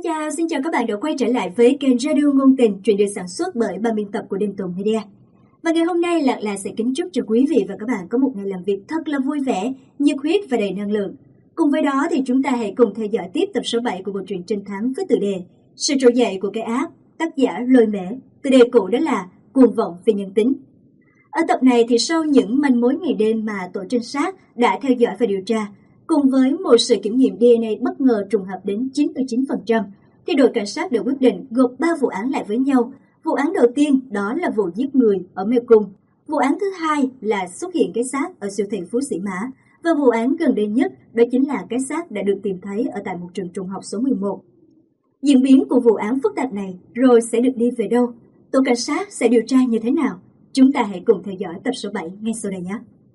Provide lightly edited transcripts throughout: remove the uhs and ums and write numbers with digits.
Xin chào các bạn đã quay trở lại với kênh Radio Ngôn Tình, truyện được sản xuất bởi ban biên tập của Đình Tùng Media. Và ngày hôm nay Lạc Lạc sẽ kính chúc cho quý vị và các bạn có một ngày làm việc thật là vui vẻ, nhiệt huyết và đầy năng lượng. Cùng với đó thì chúng ta hãy cùng theo dõi tiếp tập số 7 của bộ truyện trinh thám với tựa đề Sự trỗi dậy của cái ác, tác giả Lôi Mễ. Tựa đề cũ đó là Cuồng vọng vì nhân tính. Ở tập này thì sau những manh mối ngày đêm mà tổ trinh sát đã theo dõi và điều tra, cùng với một sự kiểm nghiệm DNA bất ngờ trùng hợp đến 99%, thì đội cảnh sát đã quyết định gộp 3 vụ án lại với nhau. Vụ án đầu tiên đó là vụ giết người ở Mê Cung. Vụ án thứ hai là xuất hiện cái xác ở siêu thị Phú Sĩ Mã. Và vụ án gần đây nhất đó chính là cái xác đã được tìm thấy ở tại một trường trung học số 11. Diễn biến của vụ án phức tạp này rồi sẽ được đi về đâu? Tổ cảnh sát sẽ điều tra như thế nào? Chúng ta hãy cùng theo dõi tập số 7 ngay sau đây nhé.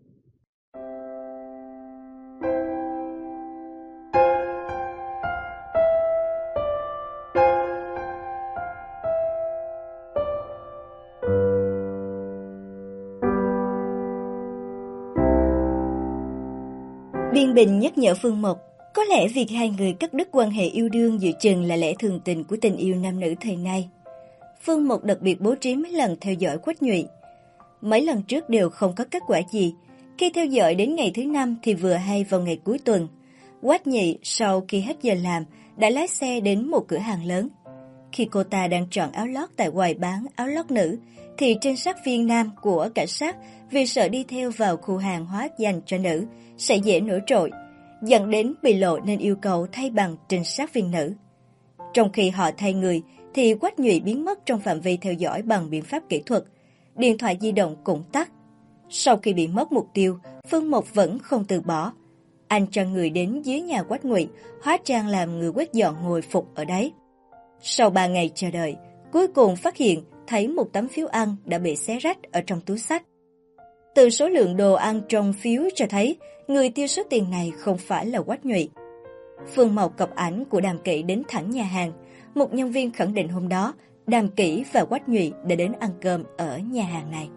Biên Bình nhắc nhở Phương Mộc, có lẽ việc hai người cắt đứt quan hệ yêu đương giữa chừng là lẽ thường tình của tình yêu nam nữ thời nay. Phương Mộc đặc biệt bố trí mấy lần theo dõi Quách Nhụy. Mấy lần trước đều không có kết quả gì. Khi theo dõi đến ngày thứ 5 thì vừa hay vào ngày cuối tuần. Quách Nhụy sau khi hết giờ làm đã lái xe đến một cửa hàng lớn. Khi cô ta đang chọn áo lót tại quầy bán áo lót nữ, thì trinh sát viên nam của cảnh sát vì sợ đi theo vào khu hàng hóa dành cho nữ sẽ dễ nổi trội, dẫn đến bị lộ nên yêu cầu thay bằng trinh sát viên nữ. Trong khi họ thay người, thì Quách Nhụy biến mất trong phạm vi theo dõi bằng biện pháp kỹ thuật. Điện thoại di động cũng tắt. Sau khi bị mất mục tiêu, Phương Mộc vẫn không từ bỏ. Anh cho người đến dưới nhà Quách Nhụy, hóa trang làm người quét dọn ngồi phục ở đấy. Sau 3 ngày chờ đợi, cuối cùng phát hiện thấy một tấm phiếu ăn đã bị xé rách ở trong túi xách. Từ số lượng đồ ăn trong phiếu cho thấy người tiêu số tiền này không phải là Quách Nhụy. Phương Mộc cập ảnh của Đàm Kỷ đến thẳng nhà hàng. Một nhân viên khẳng định hôm đó Đàm Kỷ và Quách Nhụy đã đến ăn cơm ở nhà hàng này.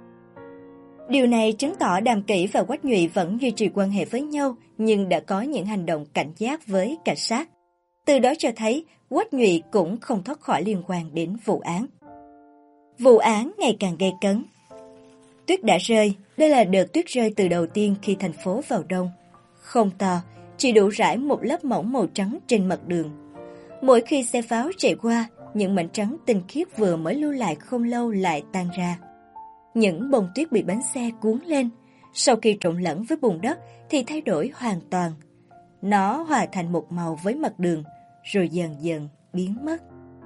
Điều này chứng tỏ Đàm Kỷ và Quách Nhụy vẫn duy trì quan hệ với nhau, nhưng đã có những hành động cảnh giác với cảnh sát. Từ đó cho thấy Quách Nhụy cũng không thoát khỏi liên quan đến vụ án. Vụ án ngày càng gay cấn. Tuyết đã rơi, đây là đợt tuyết rơi từ đầu tiên khi thành phố vào đông. Không to, chỉ đủ rải một lớp mỏng màu trắng trên mặt đường. Mỗi khi xe pháo chạy qua, những mảnh trắng tinh khiết vừa mới lưu lại không lâu lại tan ra. Những bông tuyết bị bánh xe cuốn lên, sau khi trộn lẫn với bùn đất thì thay đổi hoàn toàn. Nó hòa thành một màu với mặt đường, rồi dần dần biến mất.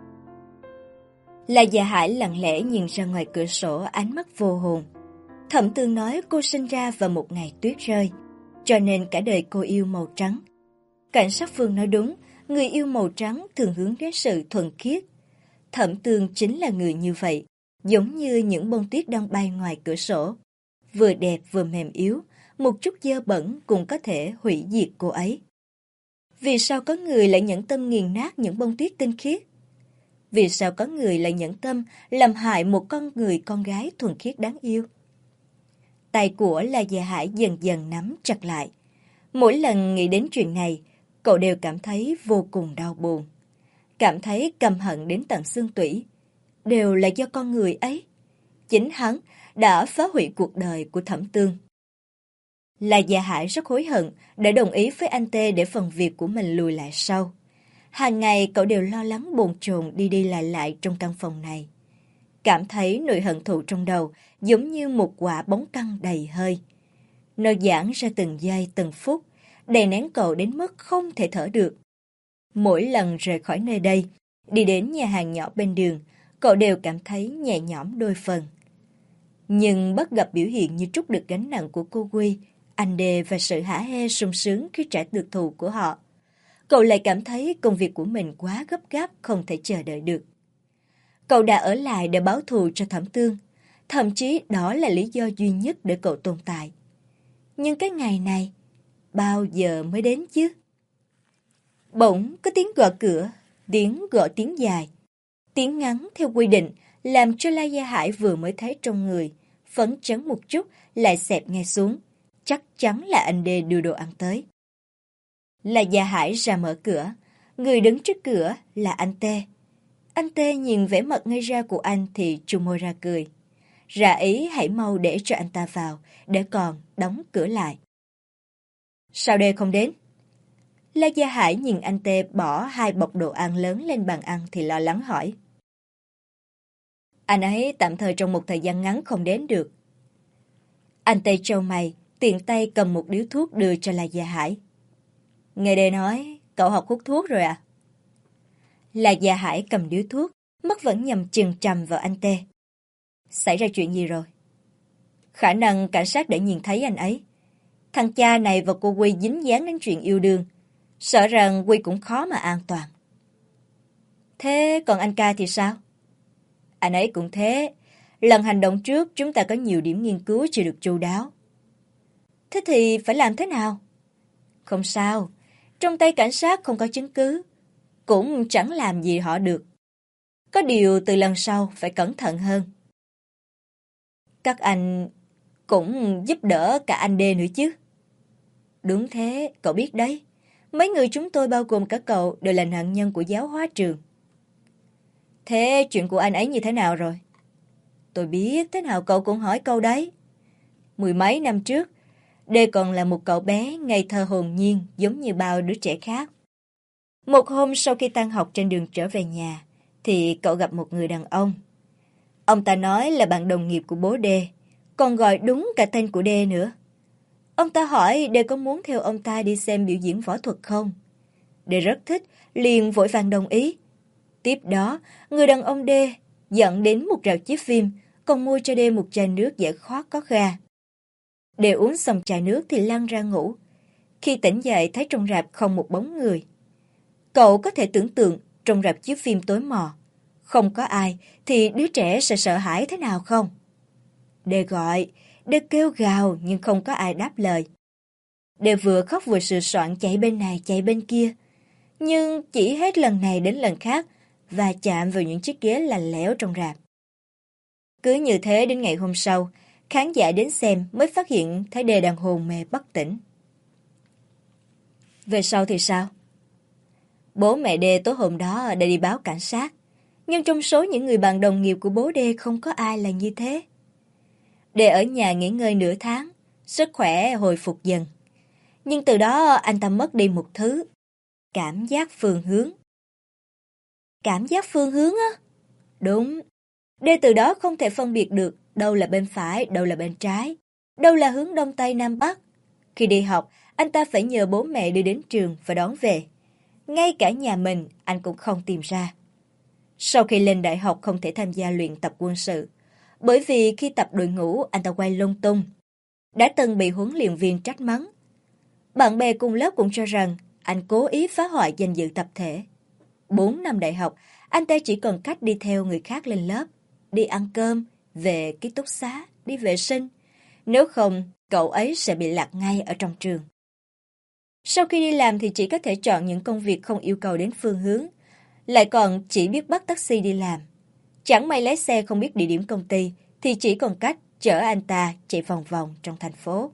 La Dạ Hải lặng lẽ nhìn ra ngoài cửa sổ, ánh mắt vô hồn. Thẩm Tương nói cô sinh ra vào một ngày tuyết rơi, cho nên cả đời cô yêu màu trắng. Cảnh sát Phương nói đúng, người yêu màu trắng thường hướng đến sự thuần khiết. Thẩm Tương chính là người như vậy, giống như những bông tuyết đang bay ngoài cửa sổ. Vừa đẹp vừa mềm yếu, một chút dơ bẩn cũng có thể hủy diệt cô ấy. Vì sao có người lại nhẫn tâm nghiền nát những bông tuyết tinh khiết? Vì sao có người lại nhẫn tâm làm hại một con gái thuần khiết đáng yêu? Tay của La Dạ Hải dần dần nắm chặt lại. Mỗi lần nghĩ đến chuyện này, cậu đều cảm thấy vô cùng đau buồn. Cảm thấy căm hận đến tận xương tủy. Đều là do con người ấy. Chính hắn đã phá hủy cuộc đời của Thẩm Tương. La Dạ Hải rất hối hận đã đồng ý với anh Tê để phần việc của mình lùi lại sau. Hàng ngày cậu đều lo lắng bồn chồn đi đi lại trong căn phòng này. Cảm thấy nỗi hận thù trong đầu giống như một quả bóng căng đầy hơi. Nó giãn ra từng giây từng phút, đè nén cậu đến mức không thể thở được. Mỗi lần rời khỏi nơi đây, đi đến nhà hàng nhỏ bên đường, cậu đều cảm thấy nhẹ nhõm đôi phần. Nhưng bắt gặp biểu hiện như trút được gánh nặng của cô Quy, anh Đề và sự hả hê sung sướng khi trả được thù của họ, cậu lại cảm thấy công việc của mình quá gấp gáp không thể chờ đợi được. Cậu đã ở lại để báo thù cho Thẩm Tương, thậm chí đó là lý do duy nhất để cậu tồn tại. Nhưng cái ngày này, bao giờ mới đến chứ? Bỗng có tiếng gõ cửa, tiếng gõ tiếng dài, tiếng ngắn theo quy định, làm cho La Gia Hải vừa mới thấy trong người, phấn chấn một chút lại xẹp ngay xuống. Chắc chắn là anh Đê đưa đồ ăn tới. La Gia Hải ra mở cửa, Người đứng trước cửa là anh Tê. Anh Tê nhìn vẻ mặt ngây ra của anh thì trùng môi ra cười. Ra ý hãy mau để cho anh ta vào, để còn đóng cửa lại. Sao Đê không đến? La Gia Hải nhìn anh Tê bỏ 2 bọc đồ ăn lớn lên bàn ăn thì lo lắng hỏi. Anh ấy tạm thời trong một thời gian ngắn không đến được. Anh Tê trao mày, tiện tay cầm một điếu thuốc đưa cho La Gia Hải. Nghe Đê nói, cậu học hút thuốc rồi à? La Gia Hải cầm điếu thuốc, mắt vẫn nhằm chừng chằm vào anh Tê. Xảy ra chuyện gì rồi? Khả năng cảnh sát đã nhìn thấy anh ấy. Thằng cha này và cô Quy dính dáng đến chuyện yêu đương. Sợ rằng Quy cũng khó mà an toàn. Thế còn anh ca thì sao? Anh ấy cũng thế. Lần hành động trước chúng ta có nhiều điểm nghiên cứu chưa được chu đáo. Thế thì phải làm thế nào? Không sao. Trong tay cảnh sát không có chứng cứ. Cũng chẳng làm gì họ được. Có điều từ lần sau phải cẩn thận hơn. Các anh cũng giúp đỡ cả anh Đê nữa chứ. Đúng thế, cậu biết đấy. Mấy người chúng tôi bao gồm cả cậu đều là nạn nhân của giáo hóa trường. Thế chuyện của anh ấy như thế nào rồi? Tôi biết, thế nào cậu cũng hỏi câu đấy. 10 mấy năm trước, Đê còn là một cậu bé ngây thơ hồn nhiên giống như bao đứa trẻ khác. Một hôm sau khi tan học trên đường trở về nhà, thì cậu gặp một người đàn ông. Ông ta nói là bạn đồng nghiệp của bố Đê, còn gọi đúng cả tên của Đê nữa. Ông ta hỏi Đê có muốn theo ông ta đi xem biểu diễn võ thuật không? Đê rất thích, liền vội vàng đồng ý. Tiếp đó, người đàn ông Đê dẫn đến một rạp chiếu phim, còn mua cho Đê một chai nước giải khát có ga. Đê uống xong chai nước thì lăn ra ngủ. Khi tỉnh dậy thấy trong rạp không một bóng người. Cậu có thể tưởng tượng trong rạp chiếu phim tối mò, không có ai thì đứa trẻ sẽ sợ hãi thế nào không? Đê gọi, Đê kêu gào nhưng không có ai đáp lời. Đê vừa khóc vừa sửa soạn chạy bên này chạy bên kia. Nhưng chỉ hết lần này đến lần khác và chạm vào những chiếc ghế lạnh lẽo trong rạp. Cứ như thế đến ngày hôm sau, khán giả đến xem mới phát hiện thấy Đê đang hôn mê bất tỉnh. Về sau thì sao? Bố mẹ Đê tối hôm đó đã đi báo cảnh sát. Nhưng trong số những người bạn đồng nghiệp của bố Đê không có ai là như thế. Đê ở nhà nghỉ ngơi nửa tháng, sức khỏe hồi phục dần. Nhưng từ đó anh ta mất đi một thứ. Cảm giác phương hướng. Cảm giác phương hướng á? Đúng. Đê từ đó không thể phân biệt được đâu là bên phải, đâu là bên trái, đâu là hướng đông tây nam bắc. Khi đi học, anh ta phải nhờ bố mẹ đưa đến trường và đón về. Ngay cả nhà mình, anh cũng không tìm ra. Sau khi lên đại học không thể tham gia luyện tập quân sự, bởi vì khi tập đội ngũ anh ta quay lung tung. Đã từng bị huấn luyện viên trách mắng. Bạn bè cùng lớp cũng cho rằng anh cố ý phá hoại danh dự tập thể. 4 năm đại học, anh ta chỉ còn cách đi theo người khác lên lớp, đi ăn cơm, về ký túc xá, đi vệ sinh. Nếu không, cậu ấy sẽ bị lạc ngay ở trong trường. Sau khi đi làm thì chỉ có thể chọn những công việc không yêu cầu đến phương hướng, lại còn chỉ biết bắt taxi đi làm. Chẳng may lái xe không biết địa điểm công ty thì chỉ còn cách chở anh ta chạy vòng vòng trong thành phố.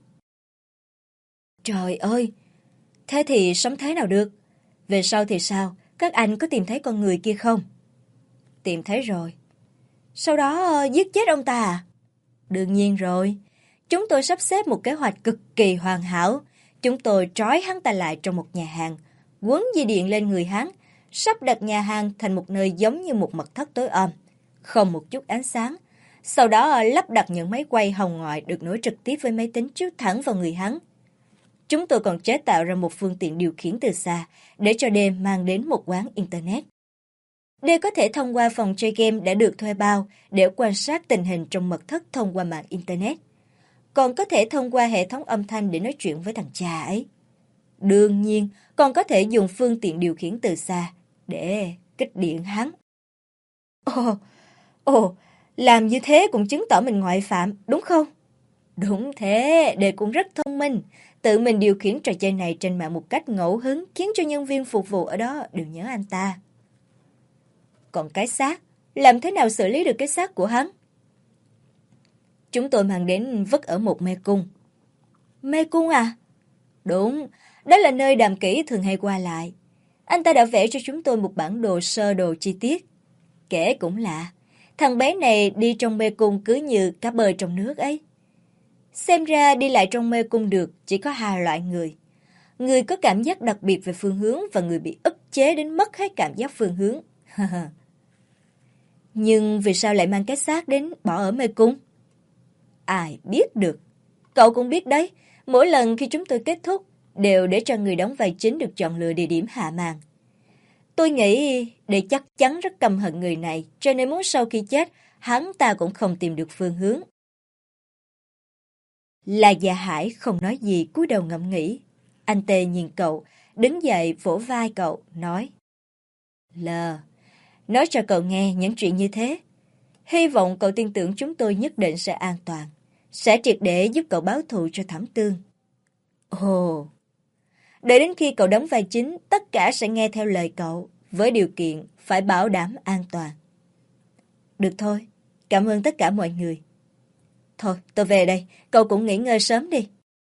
Trời ơi! Thế thì sống thế nào được? Về sau thì sao? Các anh có tìm thấy con người kia không? Tìm thấy rồi. Sau đó giết chết ông ta à? Đương nhiên rồi. Chúng tôi sắp xếp một kế hoạch cực kỳ hoàn hảo. Chúng tôi trói hắn ta lại trong một nhà hàng, quấn dây điện lên người hắn, sắp đặt nhà hàng thành một nơi giống như một mật thất tối om, không một chút ánh sáng. Sau đó lắp đặt những máy quay hồng ngoại được nối trực tiếp với máy tính chiếu thẳng vào người hắn. Chúng tôi còn chế tạo ra một phương tiện điều khiển từ xa để cho Đê mang đến một quán Internet. Đê có thể thông qua phòng chơi game đã được thuê bao để quan sát tình hình trong mật thất thông qua mạng Internet. Còn có thể thông qua hệ thống âm thanh để nói chuyện với thằng cha ấy. Đương nhiên, còn có thể dùng phương tiện điều khiển từ xa để kích điện hắn. Ồ, làm như thế cũng chứng tỏ mình ngoại phạm, đúng không? Đúng thế, Đê cũng rất thông minh. Tự mình điều khiển trò chơi này trên mạng một cách ngẫu hứng khiến cho nhân viên phục vụ ở đó đều nhớ anh ta. Còn cái xác, làm thế nào xử lý được cái xác của hắn? Chúng tôi mang đến vứt ở một mê cung. Mê cung à? Đúng, đó là nơi Đàm Kỷ thường hay qua lại. Anh ta đã vẽ cho chúng tôi một bản đồ sơ đồ chi tiết. Kể cũng lạ, thằng bé này đi trong mê cung cứ như cá bơi trong nước ấy. Xem ra đi lại trong mê cung được chỉ có hai loại người. Người có cảm giác đặc biệt về phương hướng và người bị ức chế đến mất hết cảm giác phương hướng. Nhưng vì sao lại mang cái xác đến bỏ ở mê cung? Ai biết được. Cậu cũng biết đấy, mỗi lần khi chúng tôi kết thúc đều để cho người đóng vai chính được chọn lựa địa điểm hạ màn. Tôi nghĩ để chắc chắn rất căm hận người này, cho nên muốn sau khi chết, hắn ta cũng không tìm được phương hướng. La Gia Hải không nói gì, cúi đầu ngẫm nghĩ. Anh Tê nhìn cậu, đứng dậy vỗ vai cậu, nói: Lờ, nói cho cậu nghe những chuyện như thế. Hy vọng cậu tin tưởng chúng tôi nhất định sẽ an toàn, sẽ triệt để giúp cậu báo thù cho Thẩm Tương. Ồ, đợi đến khi cậu đóng vai chính, tất cả sẽ nghe theo lời cậu, với điều kiện phải bảo đảm an toàn. Được thôi, cảm ơn tất cả mọi người. Thôi, tôi về đây, cậu cũng nghỉ ngơi sớm đi.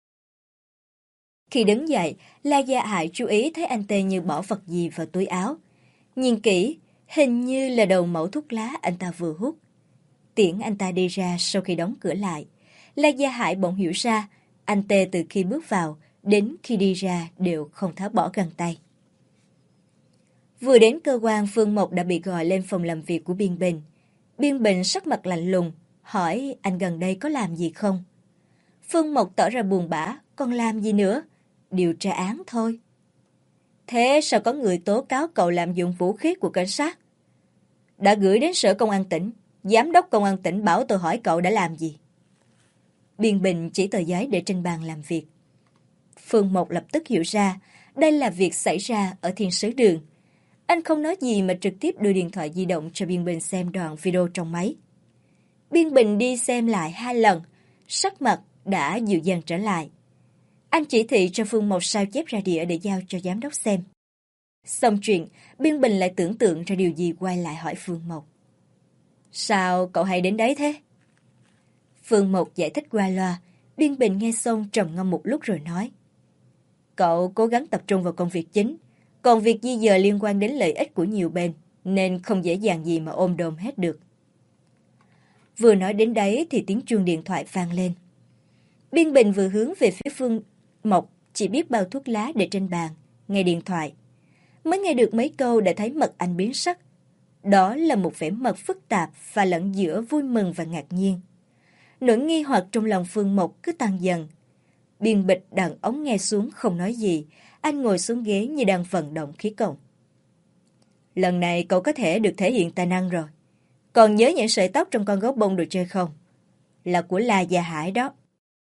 Khi đứng dậy, La Gia Hải chú ý thấy anh Tê như bỏ vật gì vào túi áo. Nhìn kỹ, hình như là đầu mẩu thuốc lá anh ta vừa hút. Tiễn anh ta đi ra sau khi đóng cửa lại. La Gia Hải bỗng hiểu ra, anh Tê từ khi bước vào đến khi đi ra đều không tháo bỏ găng tay. Vừa đến cơ quan, Phương Mộc đã bị gọi lên phòng làm việc của Biên Bình. Biên Bình sắc mặt lạnh lùng, hỏi anh gần đây có làm gì không? Phương Mộc tỏ ra buồn bã, còn làm gì nữa? Điều tra án thôi. Thế sao có người tố cáo cậu lạm dụng vũ khí của cảnh sát? Đã gửi đến sở công an tỉnh, giám đốc công an tỉnh bảo tôi hỏi cậu đã làm gì? Biên Bình chỉ tờ giấy để trên bàn làm việc. Phương Mộc lập tức hiểu ra, đây là việc xảy ra ở Thiên Sứ Đường. Anh không nói gì mà trực tiếp đưa điện thoại di động cho Biên Bình xem đoạn video trong máy. Biên Bình đi xem lại 2 lần, sắc mặt đã dịu dàng trở lại. Anh chỉ thị cho Phương Mộc sao chép ra đĩa để giao cho giám đốc xem. Xong chuyện, Biên Bình lại tưởng tượng ra điều gì quay lại hỏi Phương Mộc. Sao cậu hay đến đấy thế? Phương Mộc giải thích qua loa, Biên Bình nghe xong trầm ngâm một lúc rồi nói. Cậu cố gắng tập trung vào công việc chính, còn việc di dời liên quan đến lợi ích của nhiều bên, nên không dễ dàng gì mà ôm đồm hết được. Vừa nói đến đấy thì tiếng chuông điện thoại vang lên. Biên Bình vừa hướng về phía Phương Mộc, chỉ biết bao thuốc lá để trên bàn, nghe điện thoại. Mới nghe được mấy câu đã thấy mặt anh biến sắc. Đó là một vẻ mặt phức tạp và lẫn giữa vui mừng và ngạc nhiên. Nỗi nghi hoặc trong lòng Phương Mộc cứ tăng dần. Biên Bịch đặt ống nghe xuống không nói gì, anh ngồi xuống ghế như đang vận động khí công. Lần này cậu có thể được thể hiện tài năng rồi. Còn nhớ những sợi tóc trong con gấu bông đồ chơi không? Là của La Gia Hải đó.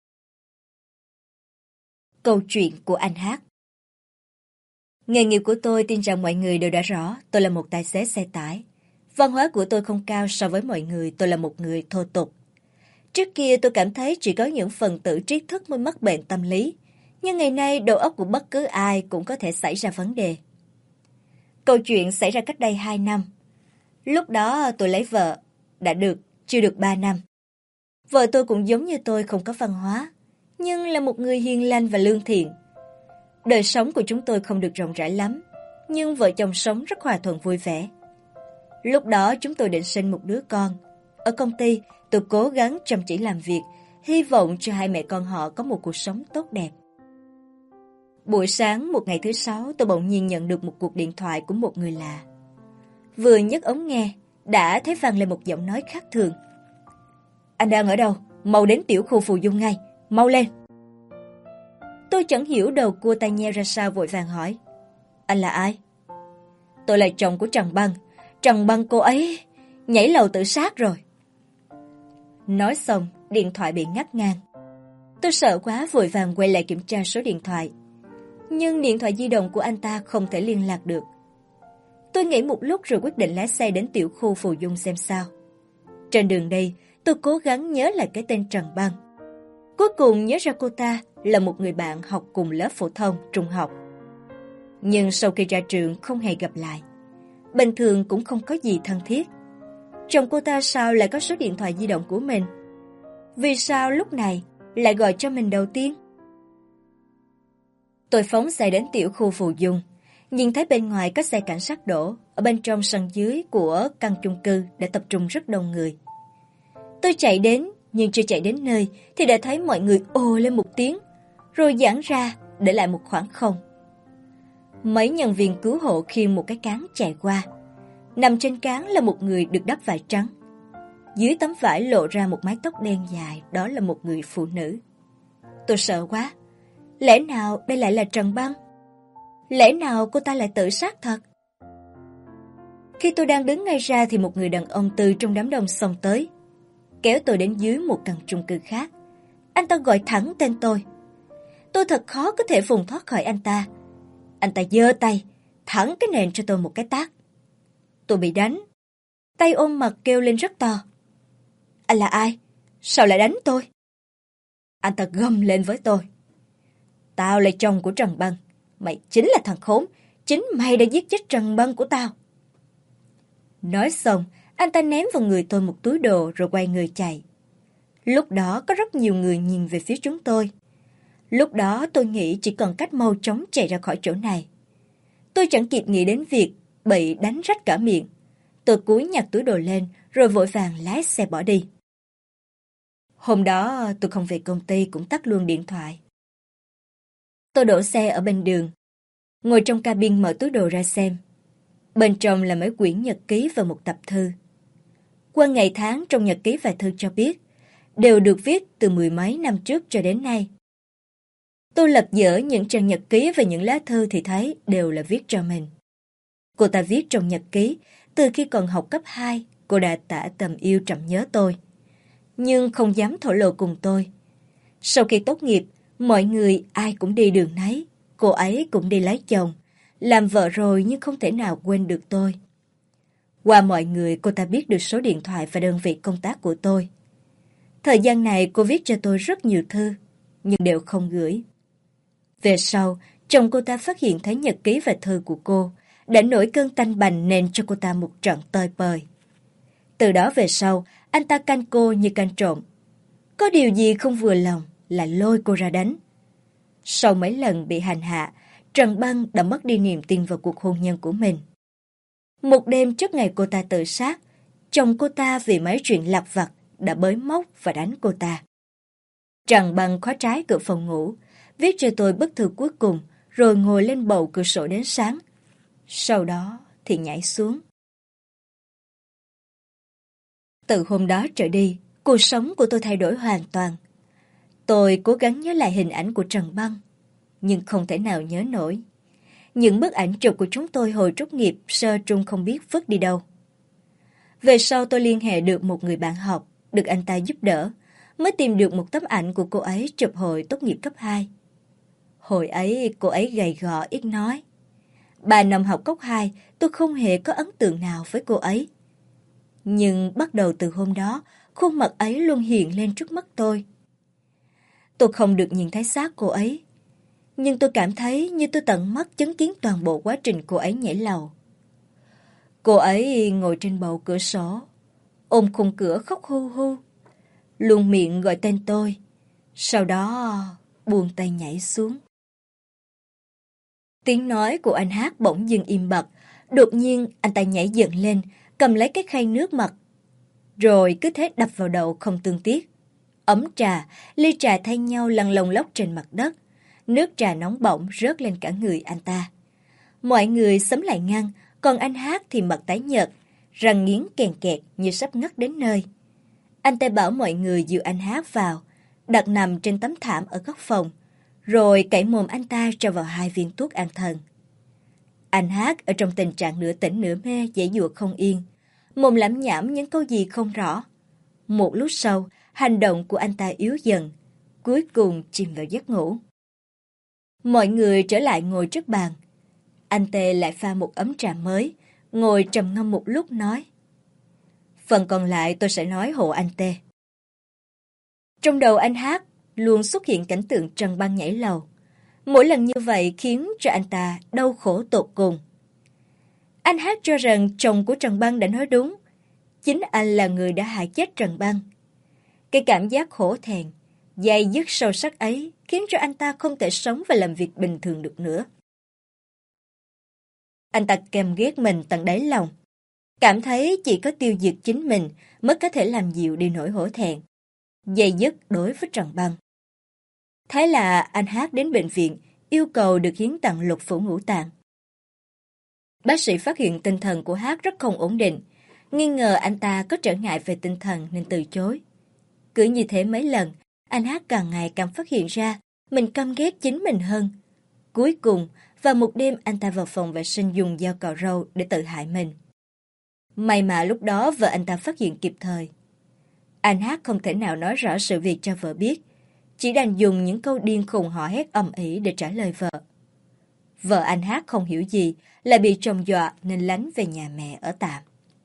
Câu chuyện của anh Hát. Nghề nghiệp của tôi tin rằng mọi người đều đã rõ, tôi là một tài xế xe tải. Văn hóa của tôi không cao so với mọi người, tôi là một người thô tục. Trước kia tôi cảm thấy chỉ có những phần tử trí thức mới mắc bệnh tâm lý, nhưng ngày nay đầu óc của bất cứ ai cũng có thể xảy ra vấn đề. Câu chuyện xảy ra cách đây 2 năm. Lúc đó tôi lấy vợ, chưa được 3 năm. Vợ tôi cũng giống như tôi không có văn hóa, nhưng là một người hiền lành và lương thiện. Đời sống của chúng tôi không được rộng rãi lắm, nhưng vợ chồng sống rất hòa thuận vui vẻ. Lúc đó chúng tôi định sinh một đứa con. Ở công ty, tôi cố gắng chăm chỉ làm việc, hy vọng cho hai mẹ con họ có một cuộc sống tốt đẹp. Buổi sáng một ngày thứ 6, tôi bỗng nhiên nhận được một cuộc điện thoại của một người lạ. Vừa nhấc ống nghe, đã thấy vang lên một giọng nói khác thường. Anh đang ở đâu? Mau đến tiểu khu Phù Dung ngay, mau lên. Tôi chẳng hiểu đầu cua tai nheo ra sao, vội vàng hỏi. Anh là ai? Tôi là chồng của Trần Băng. Trần Băng cô ấy nhảy lầu tự sát rồi. Nói xong, điện thoại bị ngắt ngang. Tôi sợ quá vội vàng quay lại kiểm tra số điện thoại. Nhưng điện thoại di động của anh ta không thể liên lạc được. Tôi nghĩ một lúc rồi quyết định lái xe đến tiểu khu Phù Dung xem sao. Trên đường đi, tôi cố gắng nhớ lại cái tên Trần Băng. Cuối cùng nhớ ra cô ta là một người bạn học cùng lớp phổ thông, trung học. Nhưng sau khi ra trường không hề gặp lại. Bình thường cũng không có gì thân thiết. Chồng cô ta sao lại có số điện thoại di động của mình? Vì sao lúc này lại gọi cho mình đầu tiên? Tôi phóng xe đến tiểu khu Phù Dung. Nhìn thấy bên ngoài có xe cảnh sát đổ, ở bên trong sân dưới của căn chung cư đã tập trung rất đông người. Tôi chạy đến, nhưng chưa chạy đến nơi thì đã thấy mọi người ồ lên một tiếng, rồi giãn ra để lại một khoảng không. Mấy nhân viên cứu hộ khiêng một cái cáng chạy qua. Nằm trên cáng là một người được đắp vải trắng. Dưới tấm vải lộ ra một mái tóc đen dài, đó là một người phụ nữ. Tôi sợ quá. Lẽ nào đây lại là Trần Băng? Lẽ nào cô ta lại tự sát thật? Khi tôi đang đứng ngay ra thì một người đàn ông từ trong đám đông xông tới, kéo tôi đến dưới một căn chung cư khác. Anh ta gọi thẳng tên tôi. Tôi thật khó có thể vùng thoát khỏi anh ta. Anh ta giơ tay, thẳng cái nền cho tôi một cái tát. Tôi bị đánh. Tay ôm mặt kêu lên rất to. Anh là ai? Sao lại đánh tôi? Anh ta gầm lên với tôi. Tao là chồng của Trần Băng. Mày chính là thằng khốn. Chính mày đã giết chết Trần Băng của tao. Nói xong, anh ta ném vào người tôi một túi đồ rồi quay người chạy. Lúc đó có rất nhiều người nhìn về phía chúng tôi. Lúc đó tôi nghĩ chỉ còn cách mau chóng chạy ra khỏi chỗ này. Tôi chẳng kịp nghĩ đến việc bị đánh rách cả miệng. Tôi cúi nhặt túi đồ lên rồi vội vàng lái xe bỏ đi. Hôm đó tôi không về công ty cũng tắt luôn điện thoại. Tôi đổ xe ở bên đường, ngồi trong cabin mở túi đồ ra xem. Bên trong là mấy quyển nhật ký và một tập thư. Qua ngày tháng trong nhật ký và thư cho biết, đều được viết từ mười mấy năm trước cho đến nay. Tôi lật dở những trang nhật ký và những lá thư thì thấy đều là viết cho mình. Cô ta viết trong nhật ký, từ khi còn học cấp 2, cô đã tả tầm yêu trầm nhớ tôi. Nhưng không dám thổ lộ cùng tôi. Sau khi tốt nghiệp, mọi người ai cũng đi đường nấy, cô ấy cũng đi lấy chồng. Làm vợ rồi nhưng không thể nào quên được tôi. Qua mọi người cô ta biết được số điện thoại và đơn vị công tác của tôi. Thời gian này cô viết cho tôi rất nhiều thư, nhưng đều không gửi. Về sau, chồng cô ta phát hiện thấy nhật ký và thư của cô, đã nổi cơn tanh bành nên cho cô ta một trận tơi bời. Từ đó về sau, anh ta canh cô như canh trộm. Có điều gì không vừa lòng là lôi cô ra đánh. Sau mấy lần bị hành hạ, Trần Băng đã mất đi niềm tin vào cuộc hôn nhân của mình. Một đêm trước ngày cô ta tự sát, chồng cô ta vì mấy chuyện lặt vặt đã bới móc và đánh cô ta. Trần Băng khóa trái cửa phòng ngủ, viết cho tôi bức thư cuối cùng rồi ngồi lên bầu cửa sổ đến sáng. Sau đó thì nhảy xuống. Từ hôm đó trở đi, cuộc sống của tôi thay đổi hoàn toàn. Tôi cố gắng nhớ lại hình ảnh của Trần Băng, nhưng không thể nào nhớ nổi. Những bức ảnh chụp của chúng tôi hồi tốt nghiệp sơ trung không biết vứt đi đâu. Về sau tôi liên hệ được một người bạn học, được anh ta giúp đỡ, mới tìm được một tấm ảnh của cô ấy chụp hồi tốt nghiệp cấp 2. Hồi ấy cô ấy gầy gò ít nói. 3 năm học cấp 2 tôi không hề có ấn tượng nào với cô ấy. Nhưng bắt đầu từ hôm đó, khuôn mặt ấy luôn hiện lên trước mắt tôi. Tôi không được nhìn thấy xác cô ấy, nhưng tôi cảm thấy như tôi tận mắt chứng kiến toàn bộ quá trình cô ấy nhảy lầu. Cô ấy ngồi trên bầu cửa sổ, ôm khung cửa khóc hu hu, luôn miệng gọi tên tôi, sau đó buông tay nhảy xuống. Tiếng nói của anh Hát bỗng dưng im bặt, đột nhiên anh ta nhảy dựng lên, cầm lấy cái khay nước mặt, rồi cứ thế đập vào đầu không thương tiếc. Ấm trà, ly trà thay nhau lăn lông lóc trên mặt đất, nước trà nóng bỏng rớt lên cả người anh ta. Mọi người xúm lại ngăn, còn anh Hát thì mặt tái nhợt, răng nghiến kèn kẹt như sắp ngất đến nơi. Anh ta bảo mọi người dìu anh Hát vào, đặt nằm trên tấm thảm ở góc phòng, rồi cạy mồm anh ta cho vào 2 viên thuốc an thần. Anh Hát ở trong tình trạng nửa tỉnh nửa mê, giãy giụa không yên, mồm lẩm nhẩm những câu gì không rõ. Một lúc sau, hành động của anh ta yếu dần, cuối cùng chìm vào giấc ngủ. Mọi người trở lại ngồi trước bàn. Anh Tê lại pha một ấm trà mới, ngồi trầm ngâm một lúc nói: "Phần còn lại tôi sẽ nói hộ anh Tê." Trong đầu anh Hát luôn xuất hiện cảnh tượng Trần Băng nhảy lầu. Mỗi lần như vậy khiến cho anh ta đau khổ tột cùng. Anh Hát cho rằng chồng của Trần Băng đã nói đúng. Chính anh là người đã hại chết Trần Băng. Cái cảm giác hổ thẹn, dai dứt sâu sắc ấy khiến cho anh ta không thể sống và làm việc bình thường được nữa. Anh ta căm ghét mình tận đáy lòng, cảm thấy chỉ có tiêu diệt chính mình mới có thể làm dịu đi nỗi hổ thẹn, dây dứt đối với Trần Băng. Thế là anh Hát đến bệnh viện, yêu cầu được hiến tặng lục phủ ngũ tạng. Bác sĩ phát hiện tinh thần của Hát rất không ổn định, nghi ngờ anh ta có trở ngại về tinh thần nên từ chối. Cứ như thế mấy lần, anh Hát càng ngày càng phát hiện ra mình căm ghét chính mình hơn. Cuối cùng, vào một đêm anh ta vào phòng vệ sinh dùng dao cạo râu để tự hại mình. May mà lúc đó vợ anh ta phát hiện kịp thời. Anh Hát không thể nào nói rõ sự việc cho vợ biết, chỉ đành dùng những câu điên khùng hò hét ầm ĩ để trả lời vợ. Vợ anh Hát không hiểu gì, lại bị chồng dọa nên lánh về nhà mẹ ở tạm.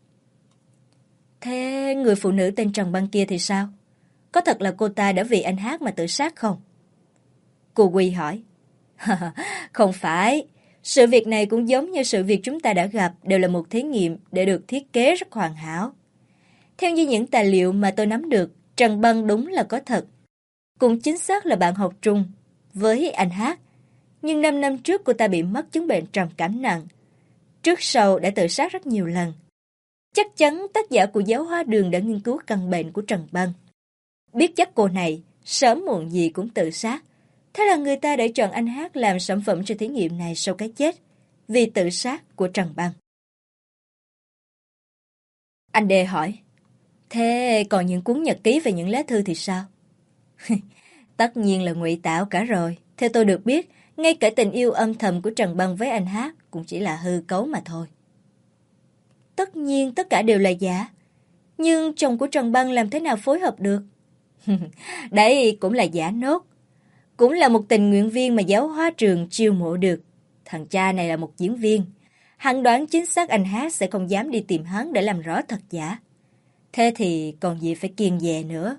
Thế người phụ nữ tên Trần Băng kia thì sao? Có thật là cô ta đã vì anh Hát mà tự sát không? Cô Quy hỏi. Không phải, sự việc này cũng giống như sự việc chúng ta đã gặp, đều là một thí nghiệm để được thiết kế rất hoàn hảo. Theo như những tài liệu mà tôi nắm được, Trần Băng đúng là có thật. Cũng chính xác là bạn học chung với anh Hát. Nhưng 5 năm trước cô ta bị mắc chứng bệnh trầm cảm nặng. Trước sau đã tự sát rất nhiều lần. Chắc chắn tác giả của Giáo Hoa Đường đã nghiên cứu căn bệnh của Trần Băng. Biết chắc cô này sớm muộn gì cũng tự sát. Thế là người ta đã chọn anh Hát làm sản phẩm cho thí nghiệm này sau cái chết vì tự sát của Trần Băng. Anh Đê hỏi, thế còn những cuốn nhật ký về những lá thư thì sao? Tất nhiên là ngụy tạo cả rồi. Theo tôi được biết, ngay cả tình yêu âm thầm của Trần Băng với anh Hát cũng chỉ là hư cấu mà thôi. Tất nhiên tất cả đều là giả. Nhưng chồng của Trần Băng làm thế nào phối hợp được? Đấy cũng là giả nốt. Cũng là một tình nguyện viên mà giáo hóa trường chiêu mộ được. Thằng cha này là một diễn viên. Hắn đoán chính xác anh Hát sẽ không dám đi tìm hắn để làm rõ thật giả. Thế thì còn gì phải kiêng dè nữa.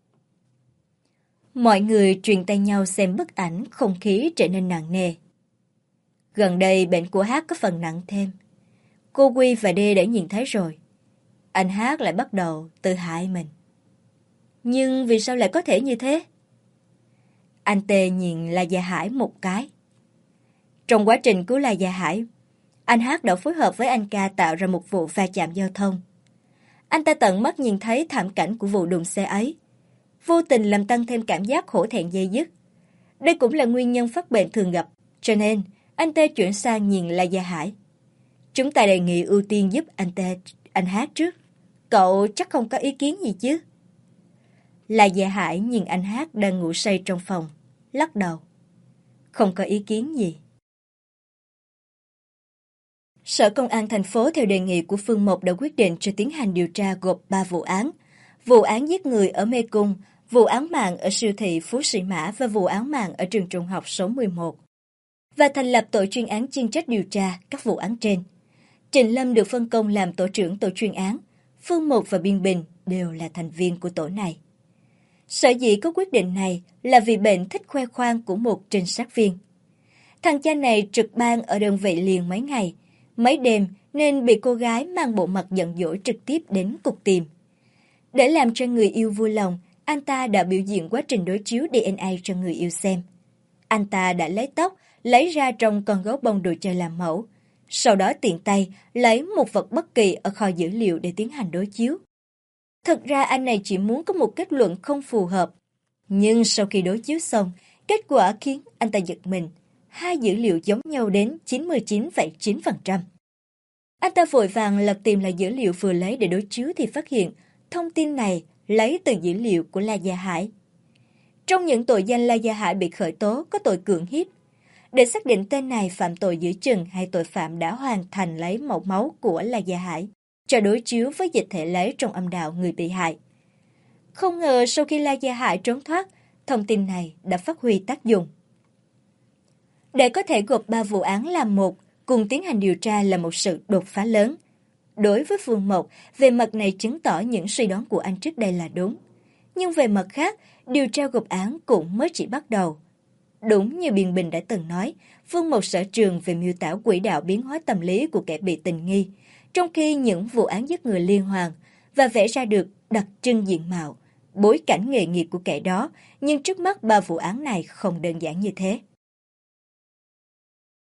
Mọi người truyền tay nhau xem bức ảnh, không khí trở nên nặng nề. Gần đây bệnh của Hát có phần nặng thêm. Cô Quy và Đê đã nhìn thấy rồi. Anh Hát lại bắt đầu tự hại mình. Nhưng vì sao lại có thể như thế? Anh Tê nhìn La Gia Hải một cái. Trong quá trình cứu La Gia Hải, anh Hát đã phối hợp với anh Ca tạo ra một vụ va chạm giao thông. Anh ta tận mắt nhìn thấy thảm cảnh của vụ đụng xe ấy, vô tình làm tăng thêm cảm giác hổ thẹn dây dứt. Đây cũng là nguyên nhân phát bệnh thường gặp, cho nên anh Tê chuyển sang nhìn La Gia Hải. Chúng ta đề nghị ưu tiên giúp anh Hát trước. Cậu chắc không có ý kiến gì chứ? La Gia Hải nhìn anh Hát đang ngủ say trong phòng, lắc đầu. Không có ý kiến gì. Sở Công an thành phố theo đề nghị của Phương Mộc đã quyết định cho tiến hành điều tra gộp 3 vụ án. Vụ án giết người ở Mê Cung, vụ án mạng ở siêu thị Phú Sĩ Mã và vụ án mạng ở trường trung học số 11. Và thành lập tổ chuyên án chuyên trách điều tra các vụ án trên. Trịnh Lâm được phân công làm tổ trưởng tổ chuyên án. Phương Mộc và Biên Bình đều là thành viên của tổ này. Sở dĩ có quyết định này là vì bệnh thích khoe khoang của một trinh sát viên. Thằng cha này trực ban ở đơn vị liền mấy ngày, mấy đêm nên bị cô gái mang bộ mặt giận dỗi trực tiếp đến cục tìm. Để làm cho người yêu vui lòng, anh ta đã biểu diễn quá trình đối chiếu DNA cho người yêu xem. Anh ta đã lấy tóc, lấy ra trong con gấu bông đồ chơi làm mẫu. Sau đó tiện tay lấy một vật bất kỳ ở kho dữ liệu để tiến hành đối chiếu. Thực ra anh này chỉ muốn có một kết luận không phù hợp. Nhưng sau khi đối chiếu xong, kết quả khiến anh ta giật mình. Hai dữ liệu giống nhau đến 99,9%. Anh ta vội vàng lật tìm lại dữ liệu vừa lấy để đối chiếu thì phát hiện thông tin này lấy từ dữ liệu của La Gia Hải. Trong những tội danh La Gia Hải bị khởi tố có tội cưỡng hiếp. Để xác định tên này phạm tội giữa chừng hay tội phạm đã hoàn thành lấy mẫu máu của La Gia Hải, cho đối chiếu với dịch thể lấy trong âm đạo người bị hại. Không ngờ sau khi La Gia Hải trốn thoát, thông tin này đã phát huy tác dụng. Để có thể gộp 3 vụ án làm một, cùng tiến hành điều tra là một sự đột phá lớn. Đối với Phương Mộc, về mặt này chứng tỏ những suy đoán của anh trước đây là đúng. Nhưng về mặt khác, điều tra gộp án cũng mới chỉ bắt đầu. Đúng như Biên Bình đã từng nói, Phương Mộc sở trường về miêu tả quỹ đạo biến hóa tâm lý của kẻ bị tình nghi, trong khi những vụ án giết người liên hoàn và vẽ ra được đặc trưng diện mạo, bối cảnh nghề nghiệp của kẻ đó, nhưng trước mắt 3 vụ án này không đơn giản như thế.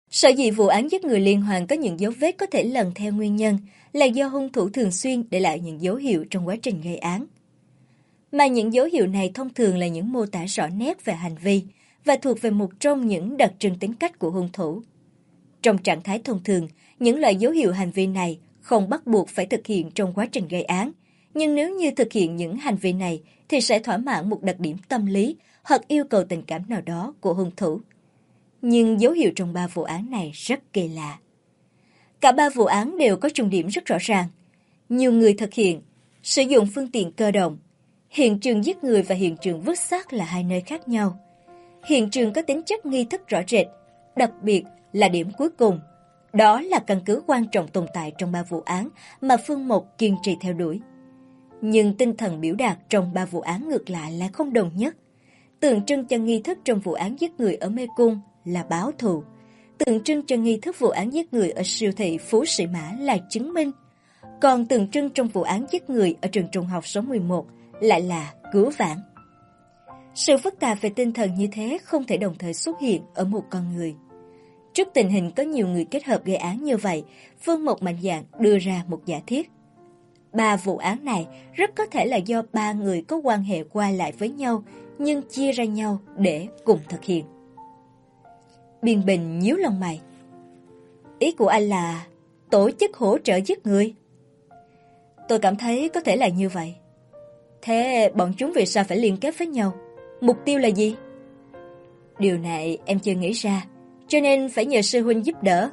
Sở dĩ vụ án giết người liên hoàn có những dấu vết có thể lần theo nguyên nhân là do hung thủ thường xuyên để lại những dấu hiệu trong quá trình gây án. Mà những dấu hiệu này thông thường là những mô tả rõ nét về hành vi và thuộc về một trong những đặc trưng tính cách của hung thủ. Trong trạng thái thông thường, những loại dấu hiệu hành vi này không bắt buộc phải thực hiện trong quá trình gây án, nhưng nếu như thực hiện những hành vi này thì sẽ thỏa mãn một đặc điểm tâm lý hoặc yêu cầu tình cảm nào đó của hung thủ. Nhưng dấu hiệu trong 3 vụ án này rất kỳ lạ. Cả 3 vụ án đều có chung điểm rất rõ ràng. Nhiều người thực hiện, sử dụng phương tiện cơ động. Hiện trường giết người và hiện trường vứt xác là 2 nơi khác nhau. Hiện trường có tính chất nghi thức rõ rệt, đặc biệt là điểm cuối cùng. Đó là căn cứ quan trọng tồn tại trong 3 vụ án mà Phương Mộc kiên trì theo đuổi. Nhưng tinh thần biểu đạt trong 3 vụ án ngược lại là không đồng nhất. Tượng trưng cho nghi thức trong vụ án giết người ở Mê Cung là báo thù. Tượng trưng cho nghi thức vụ án giết người ở siêu thị Phú Sĩ Mã là chứng minh. Còn tượng trưng trong vụ án giết người ở trường trung học số 11 lại là cứu vãn. Sự phức tạp về tinh thần như thế không thể đồng thời xuất hiện ở một con người. Trước tình hình có nhiều người kết hợp gây án như vậy, Phương Mộc mạnh dạn đưa ra một giả thiết. 3 vụ án này rất có thể là do 3 người có quan hệ qua lại với nhau nhưng chia ra nhau để cùng thực hiện. Biên Bình nhíu lông mày. Ý của anh là tổ chức hỗ trợ giết người? Tôi cảm thấy có thể là như vậy. Thế bọn chúng vì sao phải liên kết với nhau? Mục tiêu là gì? Điều này em chưa nghĩ ra, cho nên phải nhờ sư huynh giúp đỡ.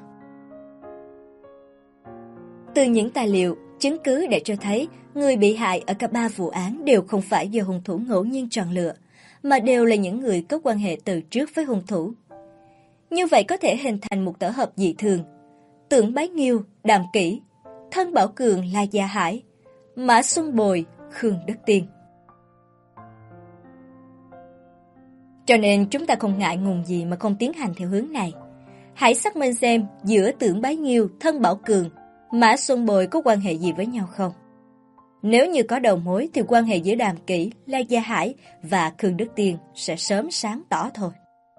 Từ những tài liệu, chứng cứ để cho thấy người bị hại ở cả 3 vụ án đều không phải do hung thủ ngẫu nhiên chọn lựa, mà đều là những người có quan hệ từ trước với hung thủ. Như vậy có thể hình thành một tổ hợp dị thường. Tưởng Bái Nghiêu, Đàm Kỷ, Thân Bảo Cường, La Gia Hải, Mã Xuân Bồi, Khương Đất Tiên. Cho nên chúng ta không ngại ngùng gì mà không tiến hành theo hướng này. Hãy xác minh xem giữa Tưởng Bái Nghiêu, Thân Bảo Cường, Mã Xuân Bồi có quan hệ gì với nhau không. Nếu như có đầu mối thì quan hệ giữa Đàm Kỷ, La Gia Hải và Khương Đức Tiên sẽ sớm sáng tỏ thôi.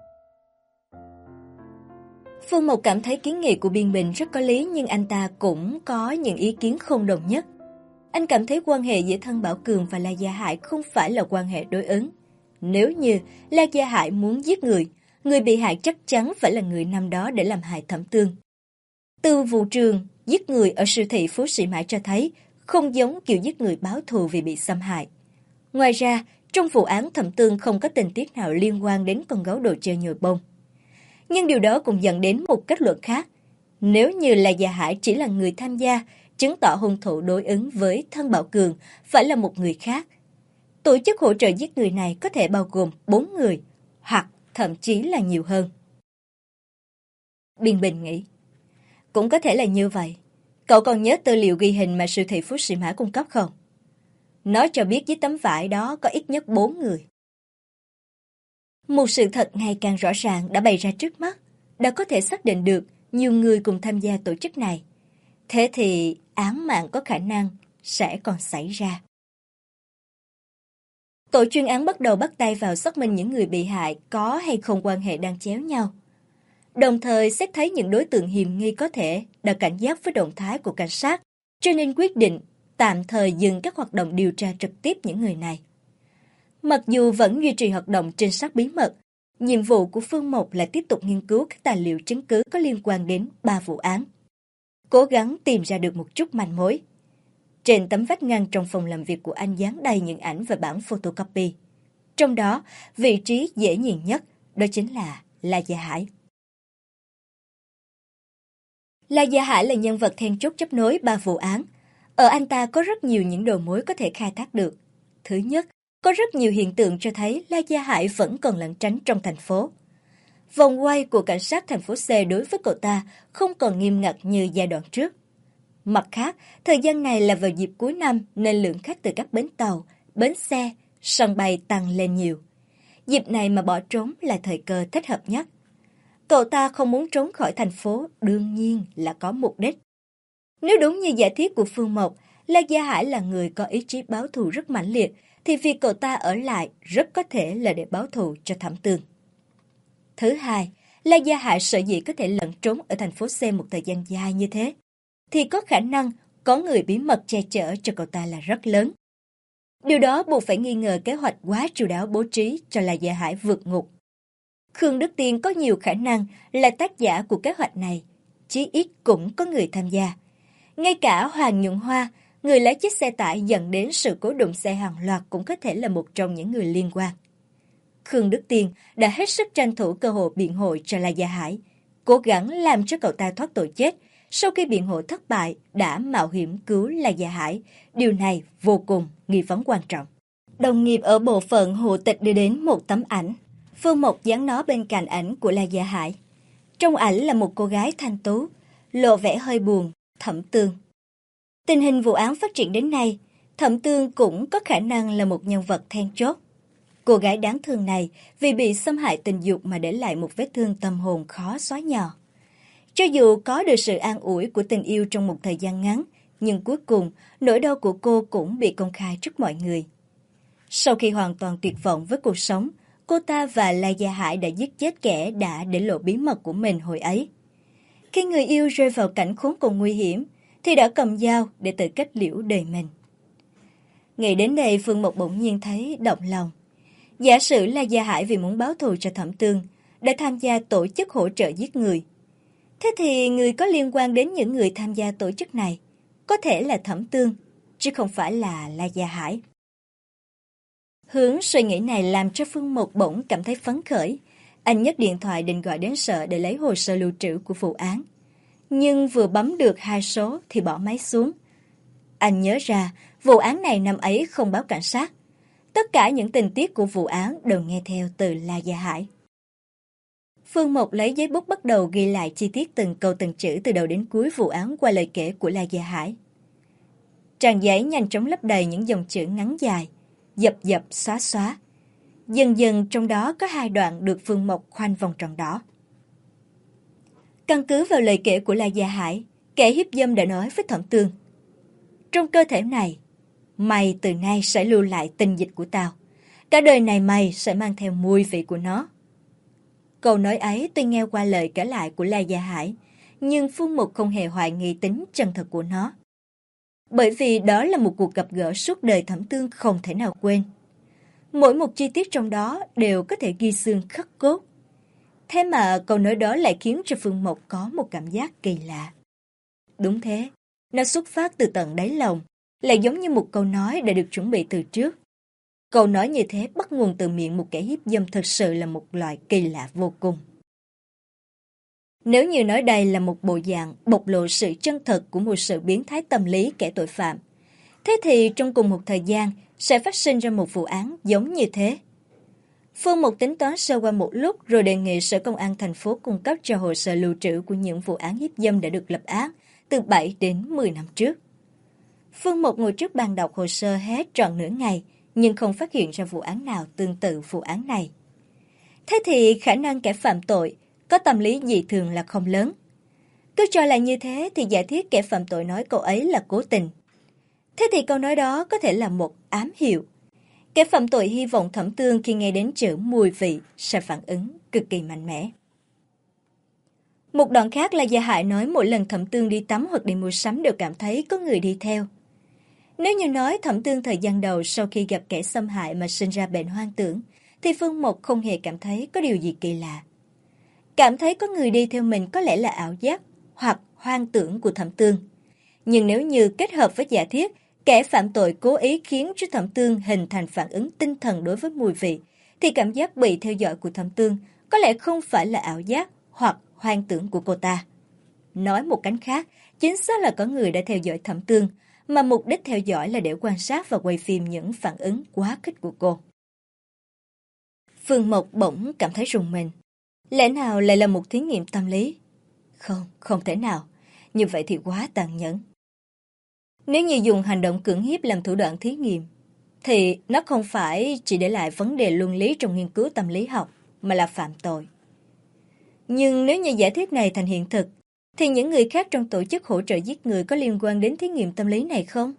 Phương Mộc cảm thấy kiến nghị của Biên Bình rất có lý, nhưng anh ta cũng có những ý kiến không đồng nhất. Anh cảm thấy quan hệ giữa Thân Bảo Cường và La Gia Hải không phải là quan hệ đối ứng. Nếu như La Gia Hải muốn giết người bị hại chắc chắn phải là người năm đó để làm hại Thẩm Tương. Từ vụ trường giết người ở siêu thị Phú Sĩ Mã cho thấy không giống kiểu giết người báo thù vì bị xâm hại. Ngoài ra, trong vụ án Thẩm Tương không có tình tiết nào liên quan đến con gấu đồ chơi nhồi bông. Nhưng điều đó cũng dẫn đến một kết luận khác. Nếu như La Gia Hải chỉ là người tham gia, chứng tỏ hung thủ đối ứng với Thân Bảo Cường phải là một người khác. Tổ chức hỗ trợ giết người này có thể bao gồm 4 người, hoặc thậm chí là nhiều hơn. Biên Bình nghĩ, cũng có thể là như vậy. Cậu còn nhớ tư liệu ghi hình mà siêu thị Phú Sĩ Mã cung cấp không? Nó cho biết dưới tấm vải đó có ít nhất 4 người. Một sự thật ngày càng rõ ràng đã bày ra trước mắt, đã có thể xác định được nhiều người cùng tham gia tổ chức này. Thế thì án mạng có khả năng sẽ còn xảy ra. Tổ chuyên án bắt đầu bắt tay vào xác minh những người bị hại có hay không quan hệ đang chéo nhau. Đồng thời xét thấy những đối tượng hiểm nghi có thể đã cảnh giác với động thái của cảnh sát, cho nên quyết định tạm thời dừng các hoạt động điều tra trực tiếp những người này. Mặc dù vẫn duy trì hoạt động trinh sát bí mật, nhiệm vụ của Phương Mộc là tiếp tục nghiên cứu các tài liệu chứng cứ có liên quan đến 3 vụ án. Cố gắng tìm ra được một chút manh mối. Trên tấm vách ngăn trong phòng làm việc của anh dán đầy những ảnh và bản photocopy. Trong đó, vị trí dễ nhìn nhất đó chính là La Gia Hải. La Gia Hải là nhân vật then chốt chấp nối 3 vụ án. Ở anh ta có rất nhiều những đầu mối có thể khai thác được. Thứ nhất, có rất nhiều hiện tượng cho thấy La Gia Hải vẫn còn lẩn tránh trong thành phố. Vòng quay của cảnh sát thành phố C đối với cậu ta không còn nghiêm ngặt như giai đoạn trước. Mặt khác, thời gian này là vào dịp cuối năm nên lượng khách từ các bến tàu, bến xe, sân bay tăng lên nhiều. Dịp này mà bỏ trốn là thời cơ thích hợp nhất. Cậu ta không muốn trốn khỏi thành phố, đương nhiên là có mục đích. Nếu đúng như giả thiết của Phương Mộc, La Gia Hải là người có ý chí báo thù rất mãnh liệt, thì việc cậu ta ở lại rất có thể là để báo thù cho Thẩm Tương. Thứ hai, La Gia Hải sở dĩ có thể lẩn trốn ở thành phố C một thời gian dài như thế, thì có khả năng có người bí mật che chở cho cậu ta là rất lớn. Điều đó buộc phải nghi ngờ kế hoạch quá chu đáo bố trí cho La Gia Hải vượt ngục. Khương Đức Tiên có nhiều khả năng là tác giả của kế hoạch này, chí ít cũng có người tham gia. Ngay cả Hoàng Nhuận Hoa, người lái chiếc xe tải dẫn đến sự cố đụng xe hàng loạt cũng có thể là một trong những người liên quan. Khương Đức Tiên đã hết sức tranh thủ cơ hội biện hộ cho La Gia Hải, cố gắng làm cho cậu ta thoát tội chết. Sau khi biện hộ thất bại, đã mạo hiểm cứu La Gia Hải. Điều này vô cùng nghi vấn quan trọng. Đồng nghiệp ở bộ phận hộ tịch đưa đến một tấm ảnh. Phương Mộc dán nó bên cạnh ảnh của La Gia Hải. Trong ảnh là một cô gái thanh tú, lộ vẻ hơi buồn, Thẩm Tương. Tình hình vụ án phát triển đến nay, Thẩm Tương cũng có khả năng là một nhân vật then chốt. Cô gái đáng thương này vì bị xâm hại tình dục mà để lại một vết thương tâm hồn khó xóa nhòa. Cho dù có được sự an ủi của tình yêu trong một thời gian ngắn, nhưng cuối cùng nỗi đau của cô cũng bị công khai trước mọi người. Sau khi hoàn toàn tuyệt vọng với cuộc sống, cô ta và La Gia Hải đã giết chết kẻ đã để lộ bí mật của mình hồi ấy. Khi người yêu rơi vào cảnh khốn cùng nguy hiểm, thì đã cầm dao để tự kết liễu đời mình. Nghĩ đến đây, Phương Mộc bỗng nhiên thấy động lòng. Giả sử La Gia Hải vì muốn báo thù cho Thẩm Tương, đã tham gia tổ chức hỗ trợ giết người. Thế thì người có liên quan đến những người tham gia tổ chức này có thể là Thẩm Tương, chứ không phải là La Gia Hải. Hướng suy nghĩ này làm cho Phương Mộc bỗng cảm thấy phấn khởi. Anh nhấc điện thoại định gọi đến sở để lấy hồ sơ lưu trữ của vụ án. Nhưng vừa bấm được 2 số thì bỏ máy xuống. Anh nhớ ra vụ án này năm ấy không báo cảnh sát. Tất cả những tình tiết của vụ án đều nghe theo từ La Gia Hải. Phương Mộc lấy giấy bút bắt đầu ghi lại chi tiết từng câu từng chữ từ đầu đến cuối vụ án qua lời kể của La Gia Hải. Trang giấy nhanh chóng lấp đầy những dòng chữ ngắn dài, dập dập xóa xóa. Dần dần trong đó có 2 đoạn được Phương Mộc khoanh vòng tròn đỏ. Căn cứ vào lời kể của La Gia Hải, kẻ hiếp dâm đã nói với Thẩm Tương: trong cơ thể này, mày từ nay sẽ lưu lại tình dịch của tao. Cả đời này mày sẽ mang theo mùi vị của nó. Câu nói ấy tuy nghe qua lời kể lại của La Gia Hải, nhưng Phương Mộc không hề hoài nghi tính chân thật của nó. Bởi vì đó là một cuộc gặp gỡ suốt đời Thẩm Tương không thể nào quên. Mỗi một chi tiết trong đó đều có thể ghi xương khắc cốt. Thế mà câu nói đó lại khiến cho Phương Mộc có một cảm giác kỳ lạ. Đúng thế, nó xuất phát từ tận đáy lòng, lại giống như một câu nói đã được chuẩn bị từ trước. Câu nói như thế bắt nguồn từ miệng một kẻ hiếp dâm thực sự là một loại kỳ lạ vô cùng. Nếu như nói đây là một bộ dạng bộc lộ sự chân thật của một sự biến thái tâm lý kẻ tội phạm, thế thì trong cùng một thời gian sẽ phát sinh ra một vụ án giống như thế. Phương Mộc tính toán sơ qua một lúc rồi đề nghị Sở Công an thành phố cung cấp cho hồ sơ lưu trữ của những vụ án hiếp dâm đã được lập án từ 7 đến 10 năm trước. Phương Mộc ngồi trước bàn đọc hồ sơ hết trọn nửa ngày, nhưng không phát hiện ra vụ án nào tương tự vụ án này. Thế thì khả năng kẻ phạm tội có tâm lý dị thường là không lớn. Cứ cho là như thế thì giả thiết kẻ phạm tội nói câu ấy là cố tình. Thế thì câu nói đó có thể là một ám hiệu. Kẻ phạm tội hy vọng Thẩm Tương khi nghe đến chữ mùi vị sẽ phản ứng cực kỳ mạnh mẽ. Một đoạn khác là Gia Hải nói mỗi lần Thẩm Tương đi tắm hoặc đi mua sắm đều cảm thấy có người đi theo. Nếu như nói Thẩm Tương thời gian đầu sau khi gặp kẻ xâm hại mà sinh ra bệnh hoang tưởng, thì Phương Mộc không hề cảm thấy có điều gì kỳ lạ. Cảm thấy có người đi theo mình có lẽ là ảo giác hoặc hoang tưởng của Thẩm Tương. Nhưng nếu như kết hợp với giả thiết, kẻ phạm tội cố ý khiến cho Thẩm Tương hình thành phản ứng tinh thần đối với mùi vị, thì cảm giác bị theo dõi của Thẩm Tương có lẽ không phải là ảo giác hoặc hoang tưởng của cô ta. Nói một cách khác, chính xác là có người đã theo dõi Thẩm Tương, mà mục đích theo dõi là để quan sát và quay phim những phản ứng quá khích của cô. Phương Mộc bỗng cảm thấy rùng mình. Lẽ nào lại là một thí nghiệm tâm lý? Không thể nào. Như vậy thì quá tàn nhẫn. Nếu như dùng hành động cưỡng hiếp làm thủ đoạn thí nghiệm, thì nó không phải chỉ để lại vấn đề luân lý trong nghiên cứu tâm lý học, mà là phạm tội. Nhưng nếu như giả thiết này thành hiện thực, thì những người khác trong tổ chức hỗ trợ giết người có liên quan đến thí nghiệm tâm lý này không?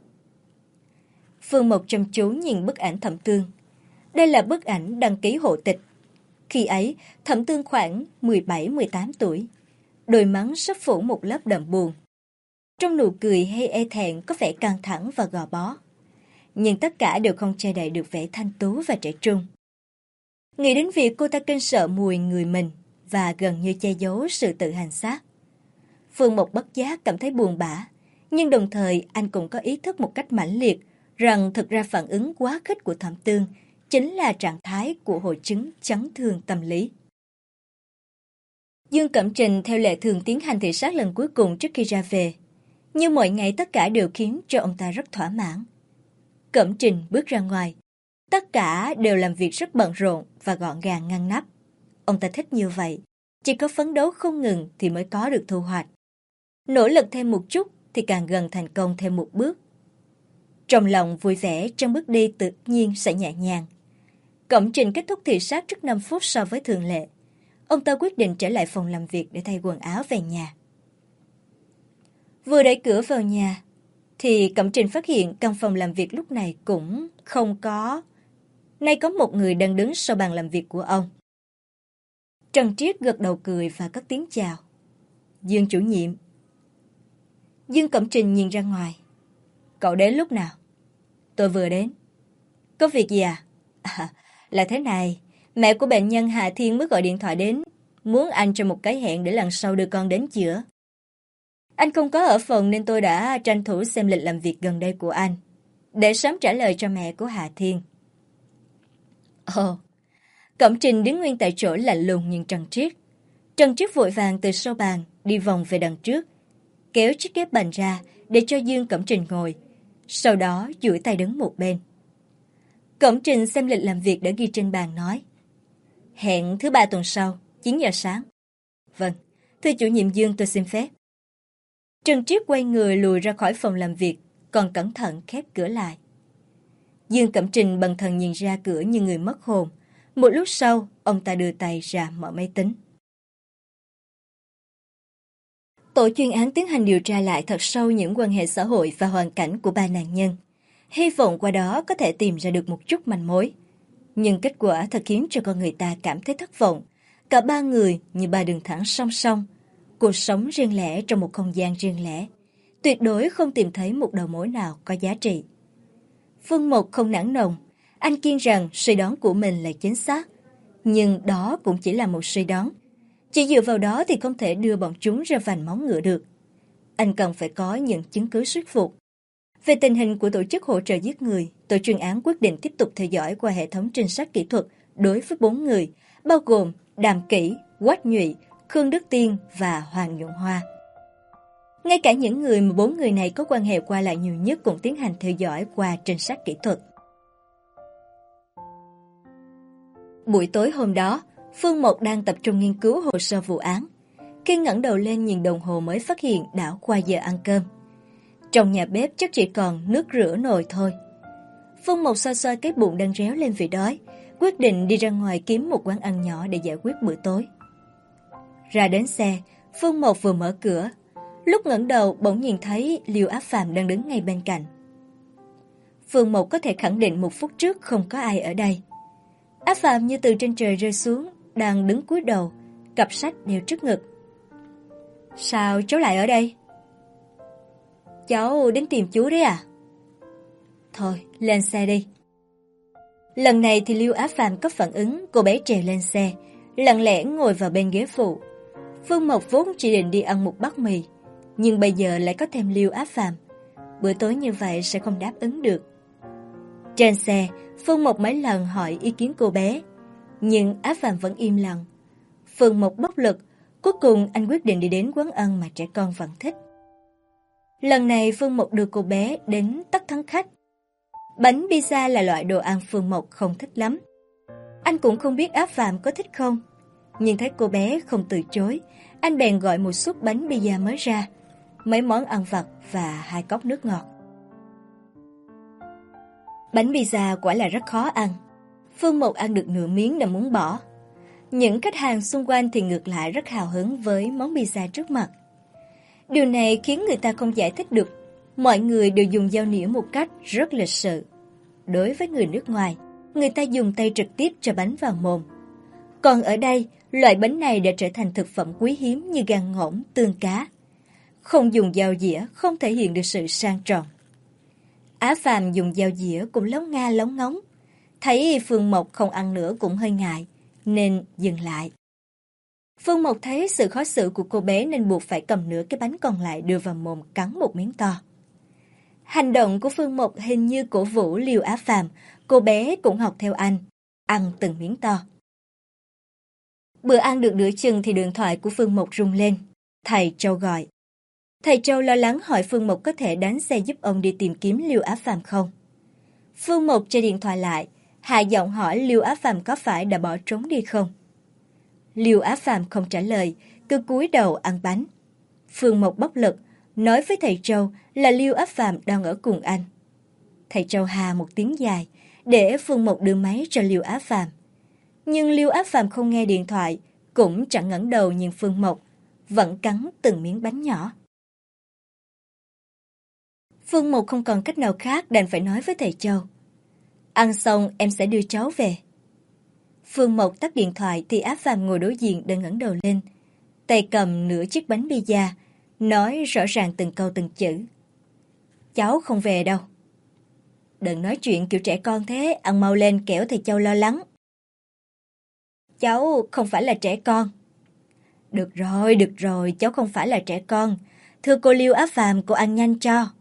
Phương Mộc chăm chú nhìn bức ảnh Thẩm Tương. Đây là bức ảnh đăng ký hộ tịch. Khi ấy, Thẩm Tương khoảng 17-18 tuổi. Đôi má sắp phủ một lớp đậm buồn. Trong nụ cười hay e thẹn có vẻ căng thẳng và gò bó. Nhưng tất cả đều không che đậy được vẻ thanh tú và trẻ trung. Nghĩ đến việc cô ta kinh sợ mùi người mình và gần như che giấu sự tự hành xác. Phương Mộc bất giác cảm thấy buồn bã, nhưng đồng thời anh cũng có ý thức một cách mãnh liệt rằng thực ra phản ứng quá khích của Thẩm Tương chính là trạng thái của hội chứng chấn thương tâm lý. Dương Cẩm Trình theo lệ thường tiến hành thị sát lần cuối cùng trước khi ra về. Như mọi ngày tất cả đều khiến cho ông ta rất thỏa mãn. Cẩm Trình bước ra ngoài. Tất cả đều làm việc rất bận rộn và gọn gàng ngăn nắp. Ông ta thích như vậy. Chỉ có phấn đấu không ngừng thì mới có được thu hoạch. Nỗ lực thêm một chút thì càng gần thành công thêm một bước. Trong lòng vui vẻ trong bước đi tự nhiên sẽ nhẹ nhàng. Cẩm Trình kết thúc thị sát trước 5 phút so với thường lệ. Ông ta quyết định trở lại phòng làm việc để thay quần áo về nhà. Vừa đẩy cửa vào nhà, thì Cẩm Trình phát hiện căn phòng làm việc lúc này cũng không có. Nay có một người đang đứng sau bàn làm việc của ông. Trần Triết gật đầu cười và cất tiếng chào. Dương chủ nhiệm. Dương Cẩm Trình nhìn ra ngoài. Cậu đến lúc nào? Tôi vừa đến. Có việc gì à? Là thế này. Mẹ của bệnh nhân Hà Thiên mới gọi điện thoại đến. Muốn anh cho một cái hẹn để lần sau đưa con đến chữa. Anh không có ở phòng nên tôi đã tranh thủ xem lịch làm việc gần đây của anh. Để sớm trả lời cho mẹ của Hà Thiên. Ồ. Cẩm Trình đứng nguyên tại chỗ lạnh lùng nhìn Trần Triết. Trần Triết vội vàng từ sau bàn đi vòng về đằng trước, kéo chiếc ghế bành ra để cho Dương Cẩm Trình ngồi. Sau đó duỗi tay đứng một bên. Cẩm Trình xem lịch làm việc đã ghi trên bàn nói. Hẹn thứ 3 tuần sau, 9 giờ sáng. Vâng, thưa chủ nhiệm Dương tôi xin phép. Trần Triết quay người lùi ra khỏi phòng làm việc, còn cẩn thận khép cửa lại. Dương Cẩm Trình bần thần nhìn ra cửa như người mất hồn. Một lúc sau, ông ta đưa tay ra mở máy tính. Tổ chuyên án tiến hành điều tra lại thật sâu những quan hệ xã hội và hoàn cảnh của 3 nạn nhân. Hy vọng qua đó có thể tìm ra được một chút manh mối. Nhưng kết quả thật khiến cho con người ta cảm thấy thất vọng. Cả 3 người như 3 đường thẳng song song. Cuộc sống riêng lẻ trong một không gian riêng lẻ. Tuyệt đối không tìm thấy một đầu mối nào có giá trị. Phương Mộc không nản lòng. Anh kiên rằng suy đoán của mình là chính xác. Nhưng đó cũng chỉ là một suy đoán. Chỉ dựa vào đó thì không thể đưa bọn chúng ra vành móng ngựa được. Anh cần phải có những chứng cứ thuyết phục. Về tình hình của tổ chức hỗ trợ giết người, tổ chuyên án quyết định tiếp tục theo dõi qua hệ thống trinh sát kỹ thuật đối với 4 người, bao gồm Đàm Kỷ, Quách Nhụy, Khương Đức Tiên và Hoàng Nhuận Hoa. Ngay cả những người mà 4 người này có quan hệ qua lại nhiều nhất cũng tiến hành theo dõi qua trinh sát kỹ thuật. Buổi tối hôm đó, Phương Mộc đang tập trung nghiên cứu hồ sơ vụ án. Khi ngẩng đầu lên nhìn đồng hồ mới phát hiện đã qua giờ ăn cơm. Trong nhà bếp chắc chỉ còn nước rửa nồi thôi. Phương Mộc xoa xoa cái bụng đang réo lên vì đói, quyết định đi ra ngoài kiếm một quán ăn nhỏ để giải quyết bữa tối. Ra đến xe, Phương Mộc vừa mở cửa. Lúc ngẩng đầu bỗng nhìn thấy Liêu Áp Phàm đang đứng ngay bên cạnh. Phương Mộc có thể khẳng định 1 phút trước không có ai ở đây. Áp Phàm như từ trên trời rơi xuống, đang đứng cúi đầu, cặp sách đeo trước ngực. Sao cháu lại ở đây? Cháu đến tìm chú đấy à? Thôi, lên xe đi. Lần này thì Liêu Áp Phàm có phản ứng, cô bé trèo lên xe, lặng lẽ ngồi vào bên ghế phụ. Phương Mộc vốn chỉ định đi ăn một bát mì, nhưng bây giờ lại có thêm Liêu Áp Phàm. Bữa tối như vậy sẽ không đáp ứng được. Trên xe, Phương Mộc mấy lần hỏi ý kiến cô bé, nhưng Áp Phàm vẫn im lặng. Phương Mộc bất lực, cuối cùng anh quyết định đi đến quán ăn mà trẻ con vẫn thích. Lần này Phương Mộc đưa cô bé đến Tất Thắng Khách. Bánh pizza là loại đồ ăn Phương Mộc không thích lắm. Anh cũng không biết Áp Phàm có thích không, nhưng thấy cô bé không từ chối, anh bèn gọi một suất bánh pizza mới ra, mấy món ăn vặt và 2 cốc nước ngọt. Bánh pizza quả là rất khó ăn. Phương Mộc ăn được nửa miếng đã muốn bỏ. Những khách hàng xung quanh thì ngược lại rất hào hứng với món pizza trước mặt. Điều này khiến người ta không giải thích được. Mọi người đều dùng dao nĩa một cách rất lịch sự. Đối với người nước ngoài, người ta dùng tay trực tiếp cho bánh vào mồm. Còn ở đây, loại bánh này đã trở thành thực phẩm quý hiếm như gan ngỗng, tương cá. Không dùng dao dĩa, không thể hiện được sự sang trọng. Á Phàm dùng dao dĩa cũng lóng nga lóng ngóng. Thấy Phương Mộc không ăn nữa cũng hơi ngại, nên dừng lại. Phương Mộc thấy sự khó xử của cô bé nên buộc phải cầm nửa cái bánh còn lại đưa vào mồm cắn một miếng to. Hành động của Phương Mộc hình như cổ vũ Liêu Á Phàm, cô bé cũng học theo anh, ăn từng miếng to. Bữa ăn được nửa chừng thì điện thoại của Phương Mộc rung lên. Thầy Châu gọi. Thầy Châu lo lắng hỏi Phương Mộc có thể đánh xe giúp ông đi tìm kiếm Liêu Á Phàm không. Phương Mộc chơi điện thoại lại, hạ giọng hỏi Liêu Á Phàm có phải đã bỏ trốn đi không. Liêu Á Phàm không trả lời, cứ cúi đầu ăn bánh. Phương Mộc bất lực, nói với thầy Châu là Liêu Á Phàm đang ở cùng anh. Thầy Châu hà một tiếng dài, để Phương Mộc đưa máy cho Liêu Á Phàm. Nhưng Liêu Á Phàm không nghe điện thoại, cũng chẳng ngẩng đầu nhìn Phương Mộc, vẫn cắn từng miếng bánh nhỏ. Phương Mộc không còn cách nào khác đành phải nói với thầy Châu. Ăn xong em sẽ đưa cháu về. Phương Mộc tắt điện thoại thì Á Phàm ngồi đối diện đang ngẩng đầu lên. Tay cầm nửa chiếc bánh pizza, nói rõ ràng từng câu từng chữ. Cháu không về đâu. Đừng nói chuyện kiểu trẻ con thế, ăn mau lên kẻo thầy Châu lo lắng. Cháu không phải là trẻ con. Được rồi, cháu không phải là trẻ con. Thưa cô Liêu Á Phàm, cô ăn nhanh cho.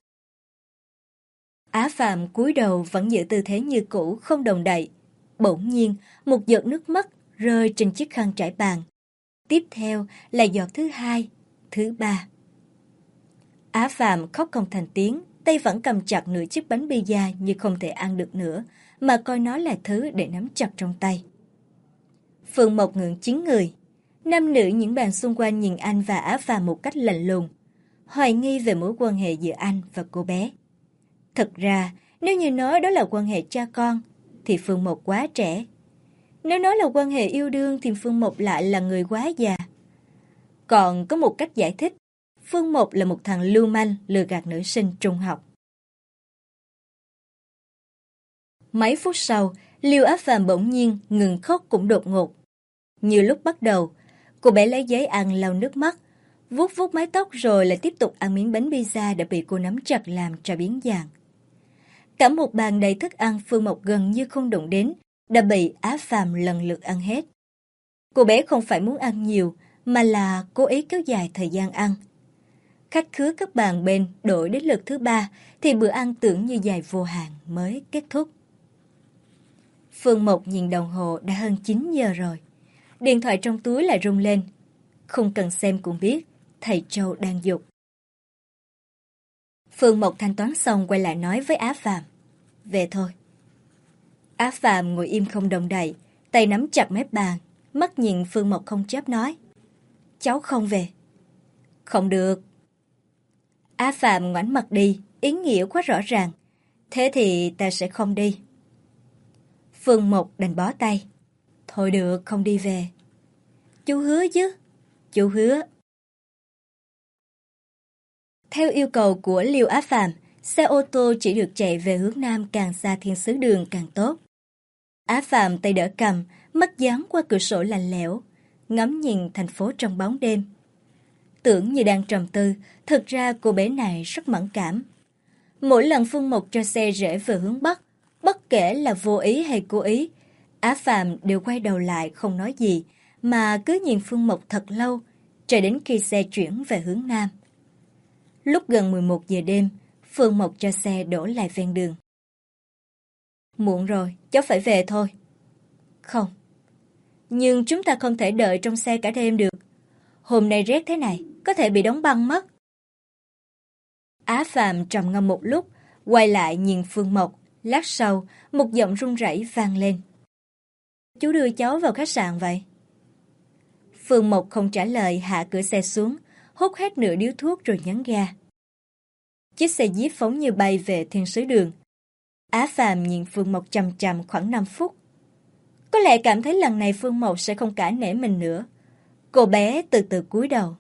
Á Phàm cúi đầu vẫn giữ tư thế như cũ, không động đậy. Bỗng nhiên, một giọt nước mắt rơi trên chiếc khăn trải bàn. Tiếp theo là giọt thứ hai, thứ ba. Á Phàm khóc không thành tiếng, tay vẫn cầm chặt nửa chiếc bánh pizza như không thể ăn được nữa, mà coi nó là thứ để nắm chặt trong tay. Phương Mộc ngượng chín người. Nam nữ những bàn xung quanh nhìn anh và Á Phàm một cách lạnh lùng, hoài nghi về mối quan hệ giữa anh và cô bé. Thật ra, nếu như nói đó là quan hệ cha con, thì Phương Mộc quá trẻ. Nếu nói là quan hệ yêu đương thì Phương Mộc lại là người quá già. Còn có một cách giải thích, Phương Mộc là một thằng lưu manh lừa gạt nữ sinh trung học. Mấy phút sau, Liêu Á Phàm bỗng nhiên ngừng khóc cũng đột ngột. Như lúc bắt đầu, cô bé lấy giấy ăn lau nước mắt, vuốt vuốt mái tóc rồi lại tiếp tục ăn miếng bánh pizza đã bị cô nắm chặt làm cho biến dạng. Cả một bàn đầy thức ăn Phương Mộc gần như không đụng đến, đã bị Á Phàm lần lượt ăn hết. Cô bé không phải muốn ăn nhiều, mà là cố ý kéo dài thời gian ăn. Khách khứa các bàn bên đổi đến lượt thứ ba, thì bữa ăn tưởng như dài vô hạn mới kết thúc. Phương Mộc nhìn đồng hồ đã hơn 9 giờ rồi. Điện thoại trong túi lại rung lên. Không cần xem cũng biết, thầy Châu đang giục. Phương Mộc thanh toán xong quay lại nói với Á Phàm. Về thôi. Á Phàm ngồi im không động đậy, tay nắm chặt mép bàn, mắt nhìn Phương Mộc không chớp nói. Cháu không về. Không được. Á Phàm ngoảnh mặt đi, ý nghĩa quá rõ ràng. Thế thì ta sẽ không đi. Phương Mộc đành bó tay. Thôi được, không đi về. Chú hứa chứ? Chú hứa. Theo yêu cầu của Liêu Á Phàm, xe ô tô chỉ được chạy về hướng Nam, càng xa thiên sứ đường càng tốt. Á Phàm tay đỡ cầm, mắt dán qua cửa sổ lạnh lẽo, ngắm nhìn thành phố trong bóng đêm. Tưởng như đang trầm tư, thực ra cô bé này rất mẫn cảm. Mỗi lần Phương Mộc cho xe rẽ về hướng Bắc, bất kể là vô ý hay cố ý, Á Phàm đều quay đầu lại không nói gì, mà cứ nhìn Phương Mộc thật lâu, cho đến khi xe chuyển về hướng Nam. Lúc gần 11 giờ đêm, Phương Mộc cho xe đổ lại ven đường. Muộn rồi, cháu phải về thôi. Không. Nhưng chúng ta không thể đợi trong xe cả đêm được. Hôm nay rét thế này, có thể bị đóng băng mất. Á Phàm trầm ngâm một lúc, quay lại nhìn Phương Mộc. Lát sau, một giọng run rẩy vang lên. Chú đưa cháu vào khách sạn vậy? Phương Mộc không trả lời, hạ cửa xe xuống, hút hết nửa điếu thuốc rồi nhấn ga. Chiếc xe Jeep phóng như bay về thiên sứ đường. Á Phàm nhìn Phương Mộc chằm chằm khoảng 5 phút. Có lẽ cảm thấy lần này Phương Mộc sẽ không cả nể mình nữa. Cô bé từ từ cúi đầu.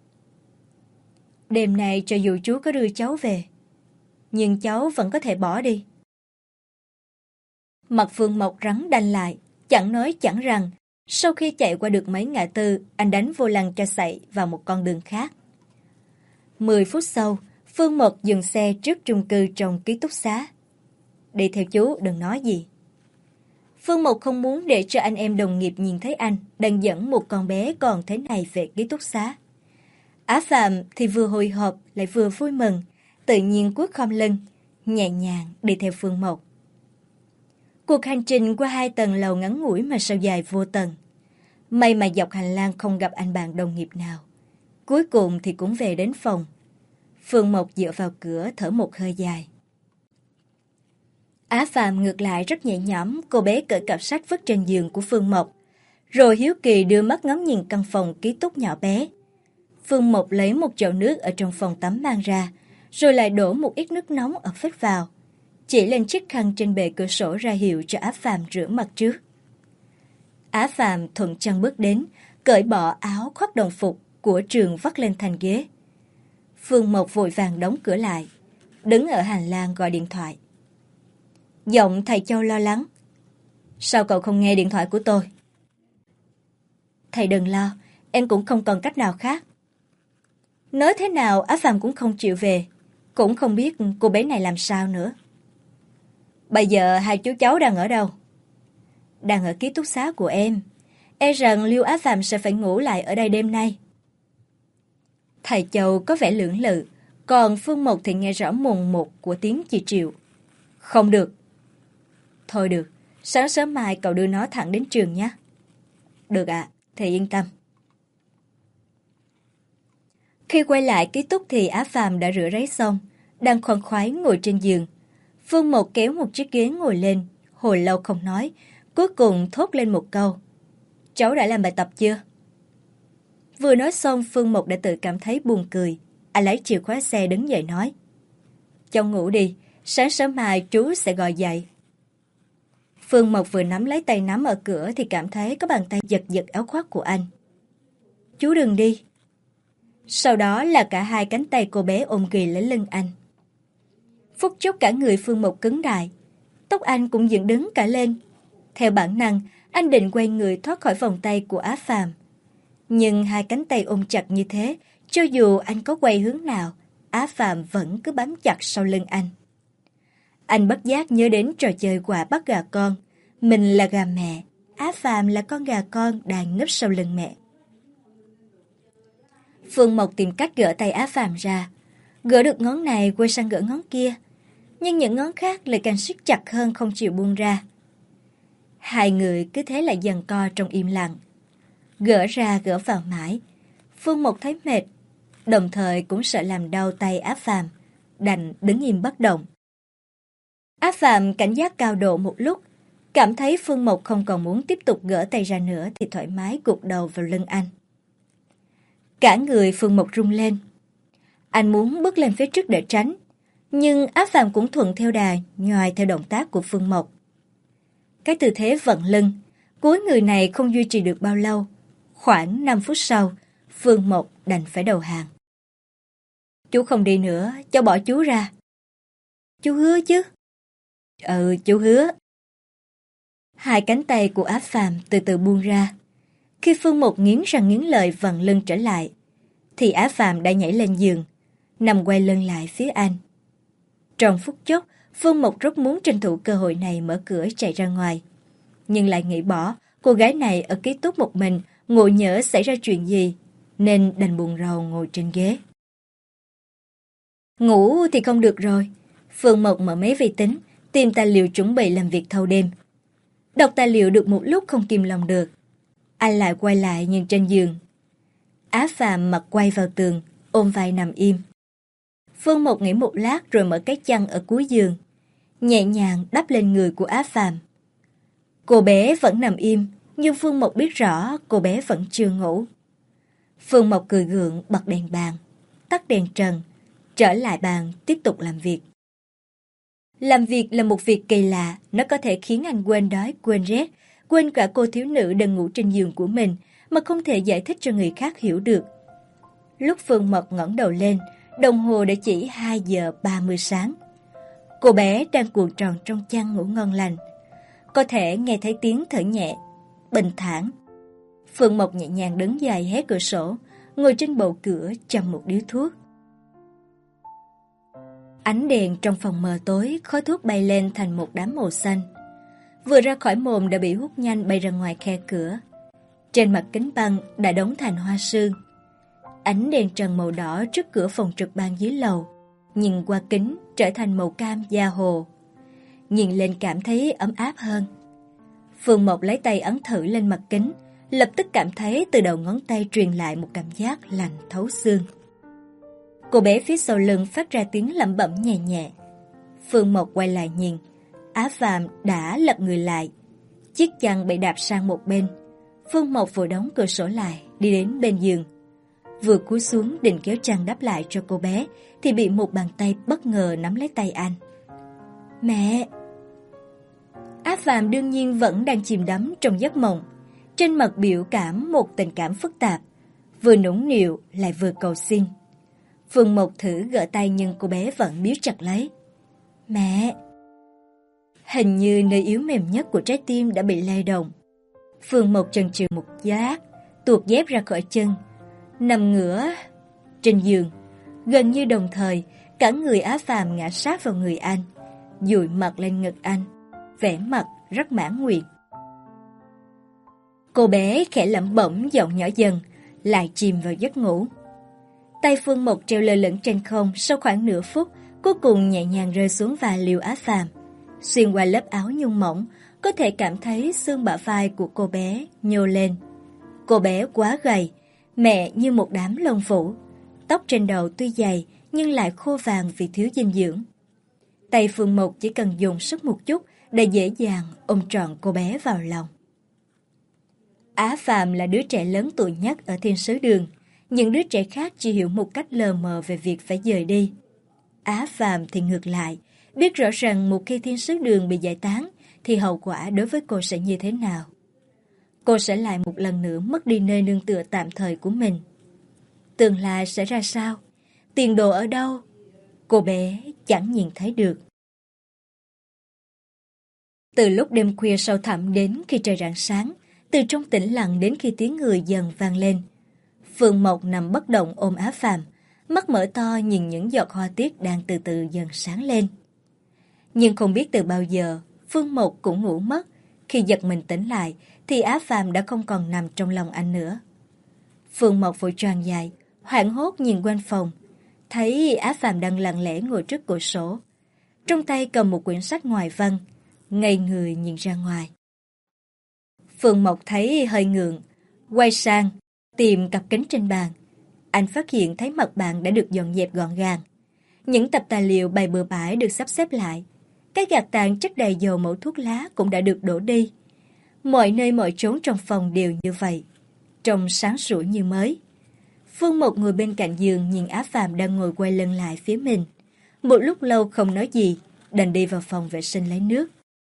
Đêm nay cho dù chú có đưa cháu về, nhưng cháu vẫn có thể bỏ đi. Mặt Phương Mộc rắn đanh lại, chẳng nói chẳng rằng, Sau khi chạy qua được mấy ngã tư, anh đánh vô lăng cho chạy vào một con đường khác. 10 phút sau, Phương Mộc dừng xe trước chung cư trong ký túc xá. Đi theo chú, đừng nói gì. Phương Mộc không muốn để cho anh em đồng nghiệp nhìn thấy anh đang dẫn một con bé còn thế này về ký túc xá. Á Phạm thì vừa hồi hộp lại vừa vui mừng, tự nhiên cúi khom lưng, nhẹ nhàng đi theo Phương Mộc. Cuộc hành trình qua 2 tầng lầu ngắn ngủi mà sao dài vô tận. May mà dọc hành lang không gặp anh bạn đồng nghiệp nào. Cuối cùng thì cũng về đến phòng. Phương Mộc dựa vào cửa thở một hơi dài. Á Phạm ngược lại rất nhẹ nhõm, cô bé cởi cặp sách vứt trên giường của Phương Mộc, rồi hiếu kỳ đưa mắt ngắm nhìn căn phòng ký túc nhỏ bé. Phương Mộc lấy một chậu nước ở trong phòng tắm mang ra, rồi lại đổ một ít nước nóng ở phích vào, chỉ lên chiếc khăn trên bệ cửa sổ ra hiệu cho Á Phạm rửa mặt trước. Á Phạm thuận chân bước đến, cởi bỏ áo khoác đồng phục của trường vắt lên thành ghế. Phương Mộc vội vàng đóng cửa lại, đứng ở hành lang gọi điện thoại. Giọng thầy Châu lo lắng. Sao cậu không nghe điện thoại của tôi? Thầy đừng lo, em cũng không còn cách nào khác. Nói thế nào Á Phạm cũng không chịu về, cũng không biết cô bé này làm sao nữa. Bây giờ hai chú cháu đang ở đâu? Đang ở ký túc xá của em. E rằng Lưu Á Phạm sẽ phải ngủ lại ở đây đêm nay. Thầy Châu có vẻ lưỡng lự, còn Phương Mộc thì nghe rõ mồn một của tiếng chị Triệu. Không được. Thôi được, sáng sớm mai cậu đưa nó thẳng đến trường nhé. Được ạ, thầy yên tâm. Khi quay lại ký túc thì Á Phạm đã rửa ráy xong, đang khoan khoái ngồi trên giường. Phương Mộc kéo một chiếc ghế ngồi lên, hồi lâu không nói, cuối cùng thốt lên một câu. Cháu đã làm bài tập chưa? Vừa nói xong Phương Mộc đã tự cảm thấy buồn cười. Anh lấy chìa khóa xe đứng dậy nói. Cháu ngủ đi, sáng sớm mai chú sẽ gọi dậy. Phương Mộc vừa nắm lấy tay nắm ở cửa thì cảm thấy có bàn tay giật giật áo khoác của anh. Chú đừng đi. Sau đó là cả hai cánh tay cô bé ôm ghì lấy lưng anh. Phút chốc cả người Phương Mộc cứng đài, tóc anh cũng dựng đứng cả lên. Theo bản năng, anh định quay người thoát khỏi vòng tay của Á Phạm. Nhưng hai cánh tay ôm chặt như thế, cho dù anh có quay hướng nào, Á Phạm vẫn cứ bám chặt sau lưng anh. Anh bất giác nhớ đến trò chơi quạ bắt gà con. Mình là gà mẹ, Á Phạm là con gà con đang núp sau lưng mẹ. Phương Mộc tìm cách gỡ tay Á Phạm ra. Gỡ được ngón này quay sang gỡ ngón kia. Nhưng những ngón khác lại càng siết chặt hơn không chịu buông ra. Hai người cứ thế lại giằng co trong im lặng. Gỡ ra gỡ vào mãi. Phương Mộc thấy mệt, đồng thời cũng sợ làm đau tay Á Phạm, đành đứng im bất động. Á Phạm cảnh giác cao độ một lúc, cảm thấy Phương Mộc không còn muốn tiếp tục gỡ tay ra nữa thì thoải mái gục đầu vào lưng anh. Cả người Phương Mộc rung lên. Anh muốn bước lên phía trước để tránh, nhưng Á Phạm cũng thuận theo đà, nhoài theo động tác của Phương Mộc. Cái tư thế vận lưng, cúi người này không duy trì được bao lâu. Khoảng 5 phút sau, Phương Mộc đành phải đầu hàng. Chú không đi nữa, cháu bỏ chú ra. Chú hứa chứ? Ừ, chú hứa. Hai cánh tay của Á Phạm từ từ buông ra. Khi Phương Mộc nghiến răng nghiến lợi vặn lưng trở lại, thì Á Phạm đã nhảy lên giường, nằm quay lưng lại phía anh. Trong phút chốc, Phương Mộc rất muốn tranh thủ cơ hội này mở cửa chạy ra ngoài. Nhưng lại nghĩ bỏ, cô gái này ở ký túc một mình, ngộ nhỡ xảy ra chuyện gì, nên đành buồn rầu ngồi trên ghế. Ngủ thì không được rồi. Phương Mộc mở máy vi tính, tìm tài liệu chuẩn bị làm việc thâu đêm. Đọc tài liệu được một lúc không kìm lòng được. Anh lại quay lại nhìn trên giường. Á Phạm mặt quay vào tường, ôm vai nằm im. Phương Mộc nghĩ một lát rồi mở cái chăn ở cuối giường, nhẹ nhàng đắp lên người của Á Phạm. Cô bé vẫn nằm im, nhưng Phương Mộc biết rõ cô bé vẫn chưa ngủ. Phương Mộc cười gượng bật đèn bàn, tắt đèn trần, trở lại bàn tiếp tục làm việc. Làm việc là một việc kỳ lạ, nó có thể khiến anh quên đói, quên rét, quên cả cô thiếu nữ đang ngủ trên giường của mình mà không thể giải thích cho người khác hiểu được. Lúc Phương Mộc ngẩng đầu lên, đồng hồ đã chỉ 2 giờ 30 sáng. Cô bé đang cuộn tròn trong chăn ngủ ngon lành. Có thể nghe thấy tiếng thở nhẹ, bình thản, Phương Mộc nhẹ nhàng đứng dậy hé cửa sổ, ngồi trên bậu cửa châm một điếu thuốc. Ánh đèn trong phòng mờ tối, khói thuốc bay lên thành một đám màu xanh. Vừa ra khỏi mồm đã bị hút nhanh bay ra ngoài khe cửa. Trên mặt kính băng đã đóng thành hoa sương. Ánh đèn trần màu đỏ trước cửa phòng trực ban dưới lầu, nhìn qua kính trở thành màu cam da hồ. Nhìn lên cảm thấy ấm áp hơn. Phương Mộc lấy tay ấn thử lên mặt kính, lập tức cảm thấy từ đầu ngón tay truyền lại một cảm giác lạnh thấu xương. Cô bé phía sau lưng phát ra tiếng lẩm bẩm nhẹ nhẹ. Phương Mộc quay lại nhìn, Á Phàm đã lật người lại. Chiếc chăn bị đạp sang một bên. Phương Mộc vội đóng cửa sổ lại, đi đến bên giường. Vừa cúi xuống định kéo chăn đắp lại cho cô bé, thì bị một bàn tay bất ngờ nắm lấy tay anh. Mẹ! Á Phàm đương nhiên vẫn đang chìm đắm trong giấc mộng. Trên mặt biểu cảm một tình cảm phức tạp, vừa nũng nịu lại vừa cầu xin. Phương Mộc thử gỡ tay nhưng cô bé vẫn níu chặt lấy. Mẹ! Hình như nơi yếu mềm nhất của trái tim đã bị lay động. Phương Mộc chần chừ một lát, tuột dép ra khỏi chân, nằm ngửa trên giường. Gần như đồng thời, cả người Á Phàm ngã sát vào người anh, dụi mặt lên ngực anh, vẻ mặt rất mãn nguyện. Cô bé khẽ lẩm bẩm giọng nhỏ dần, lại chìm vào giấc ngủ. Tay Phương Mộc treo lơ lửng trên không sau khoảng nửa phút, cuối cùng nhẹ nhàng rơi xuống vai liều Á Phàm. Xuyên qua lớp áo nhung mỏng, có thể cảm thấy xương bả vai của cô bé nhô lên. Cô bé quá gầy, mẹ như một đám lông vũ. Tóc trên đầu tuy dày nhưng lại khô vàng vì thiếu dinh dưỡng. Tay Phương Mộc chỉ cần dùng sức một chút để dễ dàng ôm trọn cô bé vào lòng. Á Phàm là đứa trẻ lớn tuổi nhất ở Thiên Sứ Đường. Những đứa trẻ khác chỉ hiểu một cách lờ mờ về việc phải dời đi. Á Phàm thì ngược lại, biết rõ rằng một khi Thiên Sứ Đường bị giải tán thì hậu quả đối với cô sẽ như thế nào. Cô sẽ lại một lần nữa mất đi nơi nương tựa tạm thời của mình. Tương lai sẽ ra sao? Tiền đồ ở đâu? Cô bé chẳng nhìn thấy được. Từ lúc đêm khuya sâu thẳm đến khi trời rạng sáng, từ trong tĩnh lặng đến khi tiếng người dần vang lên, Phương Mộc nằm bất động ôm Á Phàm, mắt mở to nhìn những giọt hoa tuyết đang từ từ dần sáng lên. Nhưng không biết từ bao giờ, Phương Mộc cũng ngủ mất. Khi giật mình tỉnh lại, thì Á Phàm đã không còn nằm trong lòng anh nữa. Phương Mộc vội choàng dậy, hoảng hốt nhìn quanh phòng, thấy Á Phàm đang lặng lẽ ngồi trước cửa sổ, trong tay cầm một quyển sách ngoại văn, ngây người nhìn ra ngoài. Phương Mộc thấy hơi ngượng, quay sang tìm cặp kính trên bàn. Anh phát hiện thấy mặt bàn đã được dọn dẹp gọn gàng. Những tập tài liệu bày bừa bãi được sắp xếp lại. Cái gạt tàn chất đầy dầu mẩu thuốc lá cũng đã được đổ đi. Mọi nơi mọi chốn trong phòng đều như vậy, trông sáng sủa như mới. Phương Mộc ngồi bên cạnh giường nhìn Á Phàm đang ngồi quay lưng lại phía mình. Một lúc lâu không nói gì, đành đi vào phòng vệ sinh lấy nước.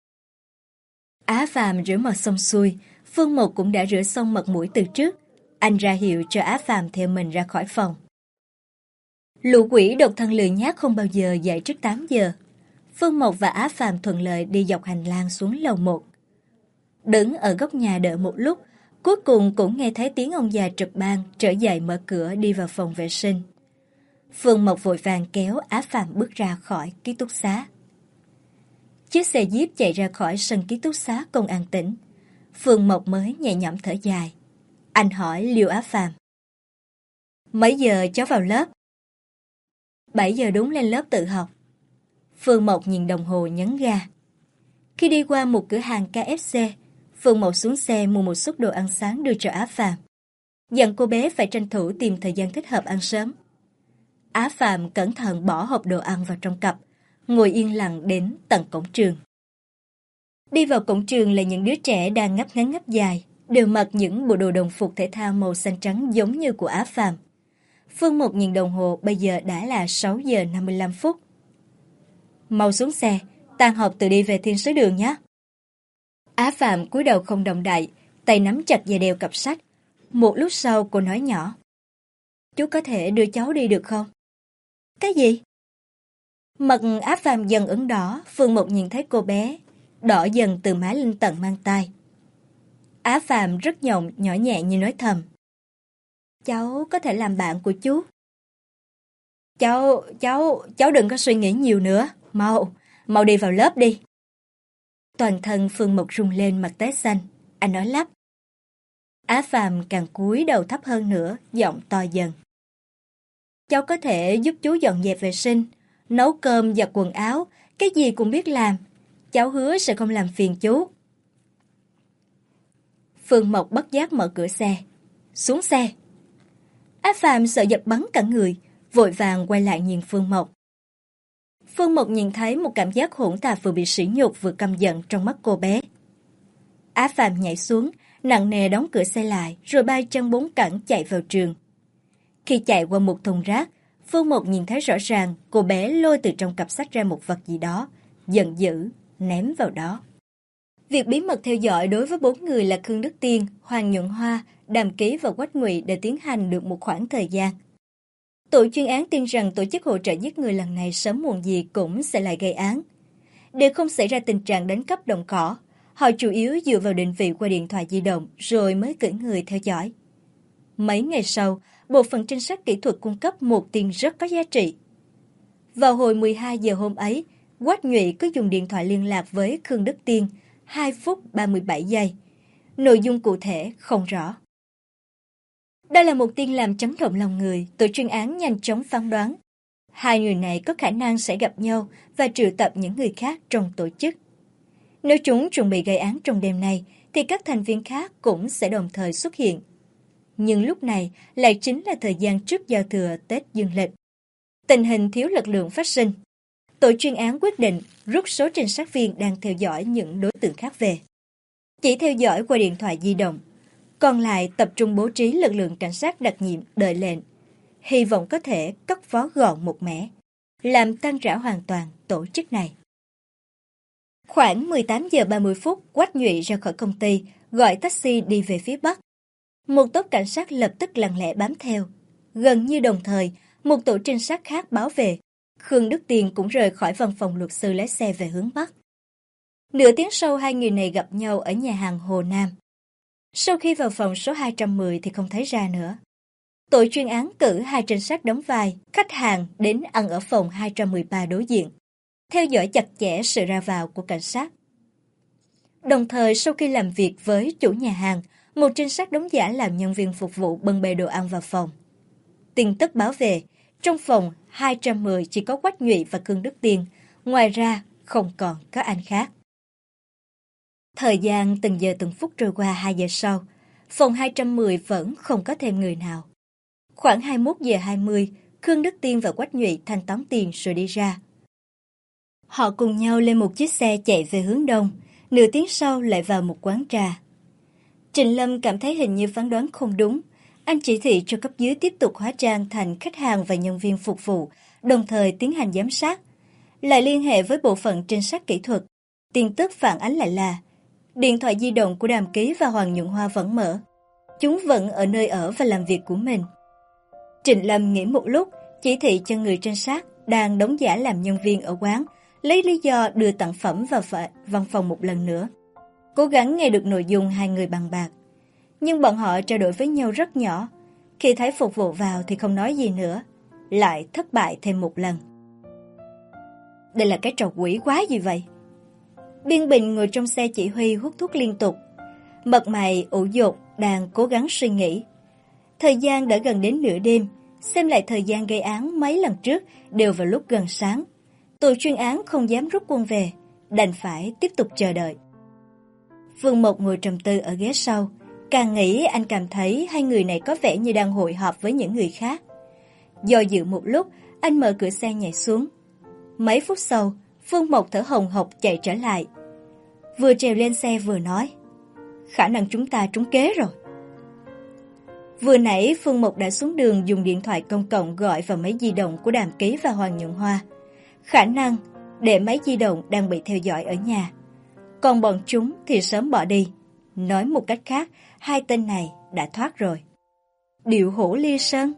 Á Phàm rửa mặt xong xuôi, Phương Mộc cũng đã rửa xong mặt mũi từ trước. Anh ra hiệu cho Á Phàm theo mình ra khỏi phòng. Lũ quỷ độc thân lười nhác không bao giờ dậy trước 8 giờ. Phương Mộc và Á Phàm thuận lợi đi dọc hành lang xuống lầu 1. Đứng ở góc nhà đợi một lúc, cuối cùng cũng nghe thấy tiếng ông già trực ban trở dậy mở cửa đi vào phòng vệ sinh. Phương Mộc vội vàng kéo Á Phàm bước ra khỏi ký túc xá. Chiếc xe jeep chạy ra khỏi sân ký túc xá công an tỉnh. Phương Mộc mới nhẹ nhõm thở dài. Anh hỏi Liêu Á Phàm: Mấy giờ cháu vào lớp? 7 giờ đúng lên lớp tự học. Phương Mộc nhìn đồng hồ nhấn ga. Khi đi qua một cửa hàng KFC, Phương Mộc xuống xe mua một suất đồ ăn sáng đưa cho Á Phàm, dặn cô bé phải tranh thủ tìm thời gian thích hợp ăn sớm. Á Phàm cẩn thận bỏ hộp đồ ăn vào trong cặp, ngồi yên lặng đến tận cổng trường. Đi vào cổng trường là những đứa trẻ đang ngáp ngắn ngáp dài, đều mặc những bộ đồ đồng phục thể thao màu xanh trắng giống như của Á Phàm. Phương Mộc nhìn đồng hồ, bây giờ đã là 6 giờ 55 phút. Mau xuống xe, tan học tự đi về Thiên Sứ Đường nhé. Á Phàm cúi đầu không động đậy, tay nắm chặt dây đeo cặp sách. Một lúc sau cô nói nhỏ: Chú có thể đưa cháu đi được không? Cái gì? Mặt Á Phàm dần ửng đỏ, Phương Mộc nhìn thấy cô bé, đỏ dần từ má lên tận mang tai. Á Phàm rất nhỏ nhẹ như nói thầm. Cháu có thể làm bạn của chú. Cháu đừng có suy nghĩ nhiều nữa. Mau đi vào lớp đi. Toàn thân Phương Mộc rung lên, mặt tái xanh. Anh nói lắp. Á Phàm càng cúi đầu thấp hơn nữa, giọng to dần. Cháu có thể giúp chú dọn dẹp vệ sinh, nấu cơm, giặt quần áo, cái gì cũng biết làm. Cháu hứa sẽ không làm phiền chú. Phương Mộc bất giác mở cửa xe. Xuống xe. Á Phàm sợ giật bắn cả người, vội vàng quay lại nhìn Phương Mộc. Phương Mộc nhìn thấy một cảm giác hỗn tạp vừa bị sỉ nhục vừa căm giận trong mắt cô bé. Á Phàm nhảy xuống, nặng nề đóng cửa xe lại, rồi bay chân bốn cẳng chạy vào trường. Khi chạy qua một thùng rác, Phương Mộc nhìn thấy rõ ràng cô bé lôi từ trong cặp sách ra một vật gì đó, giận dữ, ném vào đó. Việc bí mật theo dõi đối với 4 người là Khương Đức Tiên, Hoàng Nhuận Hoa, Đàm Ký và Quách Ngụy đã tiến hành được một khoảng thời gian. Tổ chuyên án tin rằng tổ chức hỗ trợ giết người lần này sớm muộn gì cũng sẽ lại gây án. Để không xảy ra tình trạng đánh cắp đồng cỏ, họ chủ yếu dựa vào định vị qua điện thoại di động rồi mới cử người theo dõi. Mấy ngày sau, bộ phận trinh sát kỹ thuật cung cấp một tin rất có giá trị. Vào hồi 12 giờ hôm ấy, Quách Nhụy có dùng điện thoại liên lạc với Khương Đức Tiên 2 phút 37 giây. Nội dung cụ thể không rõ. Đây là một tin làm chấn động lòng người, tổ chuyên án nhanh chóng phán đoán. Hai người này có khả năng sẽ gặp nhau và triệu tập những người khác trong tổ chức. Nếu chúng chuẩn bị gây án trong đêm nay, thì các thành viên khác cũng sẽ đồng thời xuất hiện. Nhưng lúc này lại chính là thời gian trước giao thừa Tết Dương lịch. Tình hình thiếu lực lượng phát sinh. Tổ chuyên án quyết định rút số trinh sát viên đang theo dõi những đối tượng khác về. Chỉ theo dõi qua điện thoại di động. Còn lại tập trung bố trí lực lượng cảnh sát đặc nhiệm đợi lệnh. Hy vọng có thể cắt phó gọn một mẻ, làm tan rã hoàn toàn tổ chức này. Khoảng 18 giờ 30 phút, Quách Nhụy ra khỏi công ty, gọi taxi đi về phía Bắc. Một tốp cảnh sát lập tức lặng lẽ bám theo. Gần như đồng thời, một tổ trinh sát khác báo về. Khương Đức Tiên cũng rời khỏi văn phòng luật sư lái xe về hướng Bắc. Nửa tiếng sau, hai người này gặp nhau ở nhà hàng Hồ Nam. Sau khi vào phòng số 210 thì không thấy ra nữa. Tổ chuyên án cử 2 trinh sát đóng vai khách hàng đến ăn ở phòng 213 đối diện, theo dõi chặt chẽ sự ra vào của cảnh sát. Đồng thời sau khi làm việc với chủ nhà hàng, một trinh sát đóng giả làm nhân viên phục vụ bưng bê đồ ăn vào phòng. Tin tức báo về, trong phòng 210 chỉ có Quách Nhụy và Khương Đức Tiên, ngoài ra không còn có anh khác. Thời gian từng giờ từng phút trôi qua. 2 giờ sau, phòng 210 vẫn không có thêm người nào. Khoảng 21 giờ 20, Khương Đức Tiên và Quách Nhụy thanh toán tiền rồi đi ra. Họ cùng nhau lên một chiếc xe chạy về hướng đông, nửa tiếng sau lại vào một quán trà. Trịnh Lâm cảm thấy hình như phán đoán không đúng. Anh chỉ thị cho cấp dưới tiếp tục hóa trang thành khách hàng và nhân viên phục vụ, đồng thời tiến hành giám sát. Lại liên hệ với bộ phận trinh sát kỹ thuật. Tin tức phản ánh lại là điện thoại di động của Đàm Ký và Hoàng Nhuận Hoa vẫn mở. Chúng vẫn ở nơi ở và làm việc của mình. Trịnh Lâm nghĩ một lúc, chỉ thị cho người trinh sát đang đóng giả làm nhân viên ở quán, lấy lý do đưa tặng phẩm vào văn phòng một lần nữa. Cố gắng nghe được nội dung hai người bàn bạc. Nhưng bọn họ trao đổi với nhau rất nhỏ. Khi thấy phục vụ vào thì không nói gì nữa. Lại thất bại thêm một lần. Đây là cái trò quỷ quái gì vậy? Biên Bình ngồi trong xe chỉ huy hút thuốc liên tục. Mặt mày ủ dột đang cố gắng suy nghĩ. Thời gian đã gần đến nửa đêm. Xem lại thời gian gây án mấy lần trước đều vào lúc gần sáng. Tổ chuyên án không dám rút quân về, đành phải tiếp tục chờ đợi. Phương Mộc ngồi trầm tư ở ghế sau. Càng nghĩ anh cảm thấy hai người này có vẻ như đang hội họp với những người khác. Do dự một lúc, anh mở cửa xe nhảy xuống. Mấy phút sau, Phương Mộc thở hồng hộc chạy trở lại. Vừa trèo lên xe vừa nói, khả năng chúng ta trúng kế rồi. Vừa nãy Phương Mộc đã xuống đường dùng điện thoại công cộng gọi vào máy di động của Đàm Ký và Hoàng Nhuận Hoa. Khả năng để máy di động đang bị theo dõi ở nhà. Còn bọn chúng thì sớm bỏ đi. Nói một cách khác, hai tên này đã thoát rồi. Điệu hổ ly sơn.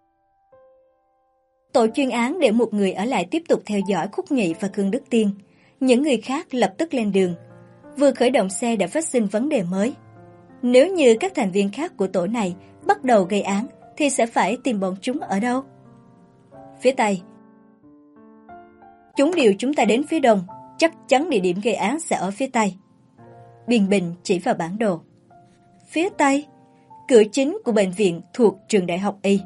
Tổ chuyên án để một người ở lại tiếp tục theo dõi Khúc Nhị và Khương Đức Tiên. Những người khác lập tức lên đường. Vừa khởi động xe đã phát sinh vấn đề mới. Nếu như các thành viên khác của tổ này bắt đầu gây án thì sẽ phải tìm bọn chúng ở đâu? Phía Tây. Chúng điều chúng ta đến phía Đông, chắc chắn địa điểm gây án sẽ ở phía Tây. Biên Bình chỉ vào bản đồ. Phía Tây, cửa chính của bệnh viện thuộc trường đại học Y.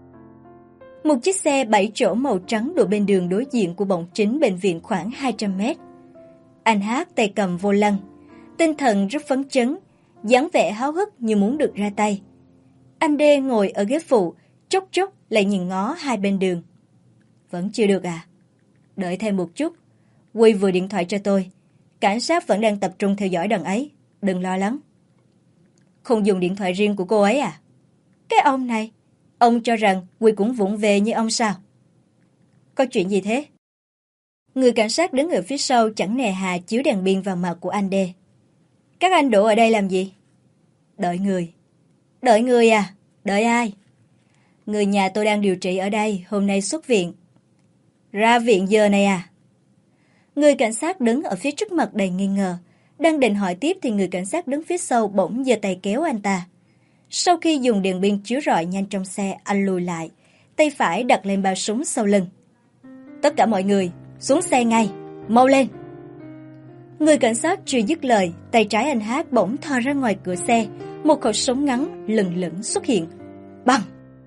Một chiếc xe 7 chỗ màu trắng đổ bên đường đối diện của bổng chính bệnh viện khoảng 200 mét. Anh Hát tay cầm vô lăng, tinh thần rất phấn chấn, dáng vẻ háo hức như muốn được ra tay. Anh D ngồi ở ghế phụ, chốc chốc lại nhìn ngó hai bên đường. Vẫn chưa được à? Đợi thêm một chút. Quy vừa điện thoại cho tôi. Cảnh sát vẫn đang tập trung theo dõi đằng ấy. Đừng lo lắng. Không dùng điện thoại riêng của cô ấy à? Cái ông này, ông cho rằng Quy cũng vụng về như ông sao? Có chuyện gì thế? Người cảnh sát đứng ở phía sau chẳng nề hà chiếu đèn pin vào mặt của anh D. Các anh đổ ở đây làm gì? Đợi người. Đợi người à? Đợi ai? Người nhà tôi đang điều trị ở đây, hôm nay xuất viện. Ra viện giờ này à? Người cảnh sát đứng ở phía trước mặt đầy nghi ngờ. Đang định hỏi tiếp thì người cảnh sát đứng phía sau bỗng giơ tay kéo anh ta. Sau khi dùng đèn pin chiếu rọi nhanh trong xe, anh lùi lại, tay phải đặt lên bao súng sau lưng. Tất cả mọi người, xuống xe ngay, mau lên. Người cảnh sát chưa dứt lời, tay trái anh Hát bỗng thò ra ngoài cửa xe, một khẩu súng ngắn lừng lững xuất hiện. Bang!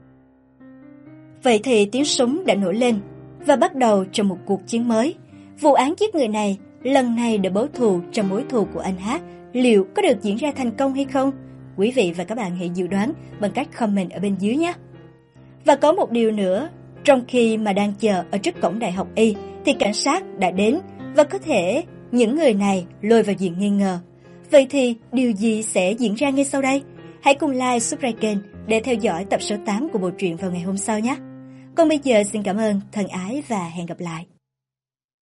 Vậy thì tiếng súng đã nổi lên và bắt đầu cho một cuộc chiến mới. Vụ án giết người này lần này để báo thù cho mối thù của anh Hát liệu có được diễn ra thành công hay không? Quý vị và các bạn hãy dự đoán bằng cách comment ở bên dưới nhé. Và có một điều nữa, trong khi mà đang chờ ở trước cổng đại học Y thì cảnh sát đã đến và có thể những người này lôi vào diện nghi ngờ. Vậy thì điều gì sẽ diễn ra ngay sau đây? Hãy cùng like, subscribe kênh để theo dõi tập số 8 của bộ truyện vào ngày hôm sau nhé. Còn bây giờ xin cảm ơn, thân ái và hẹn gặp lại.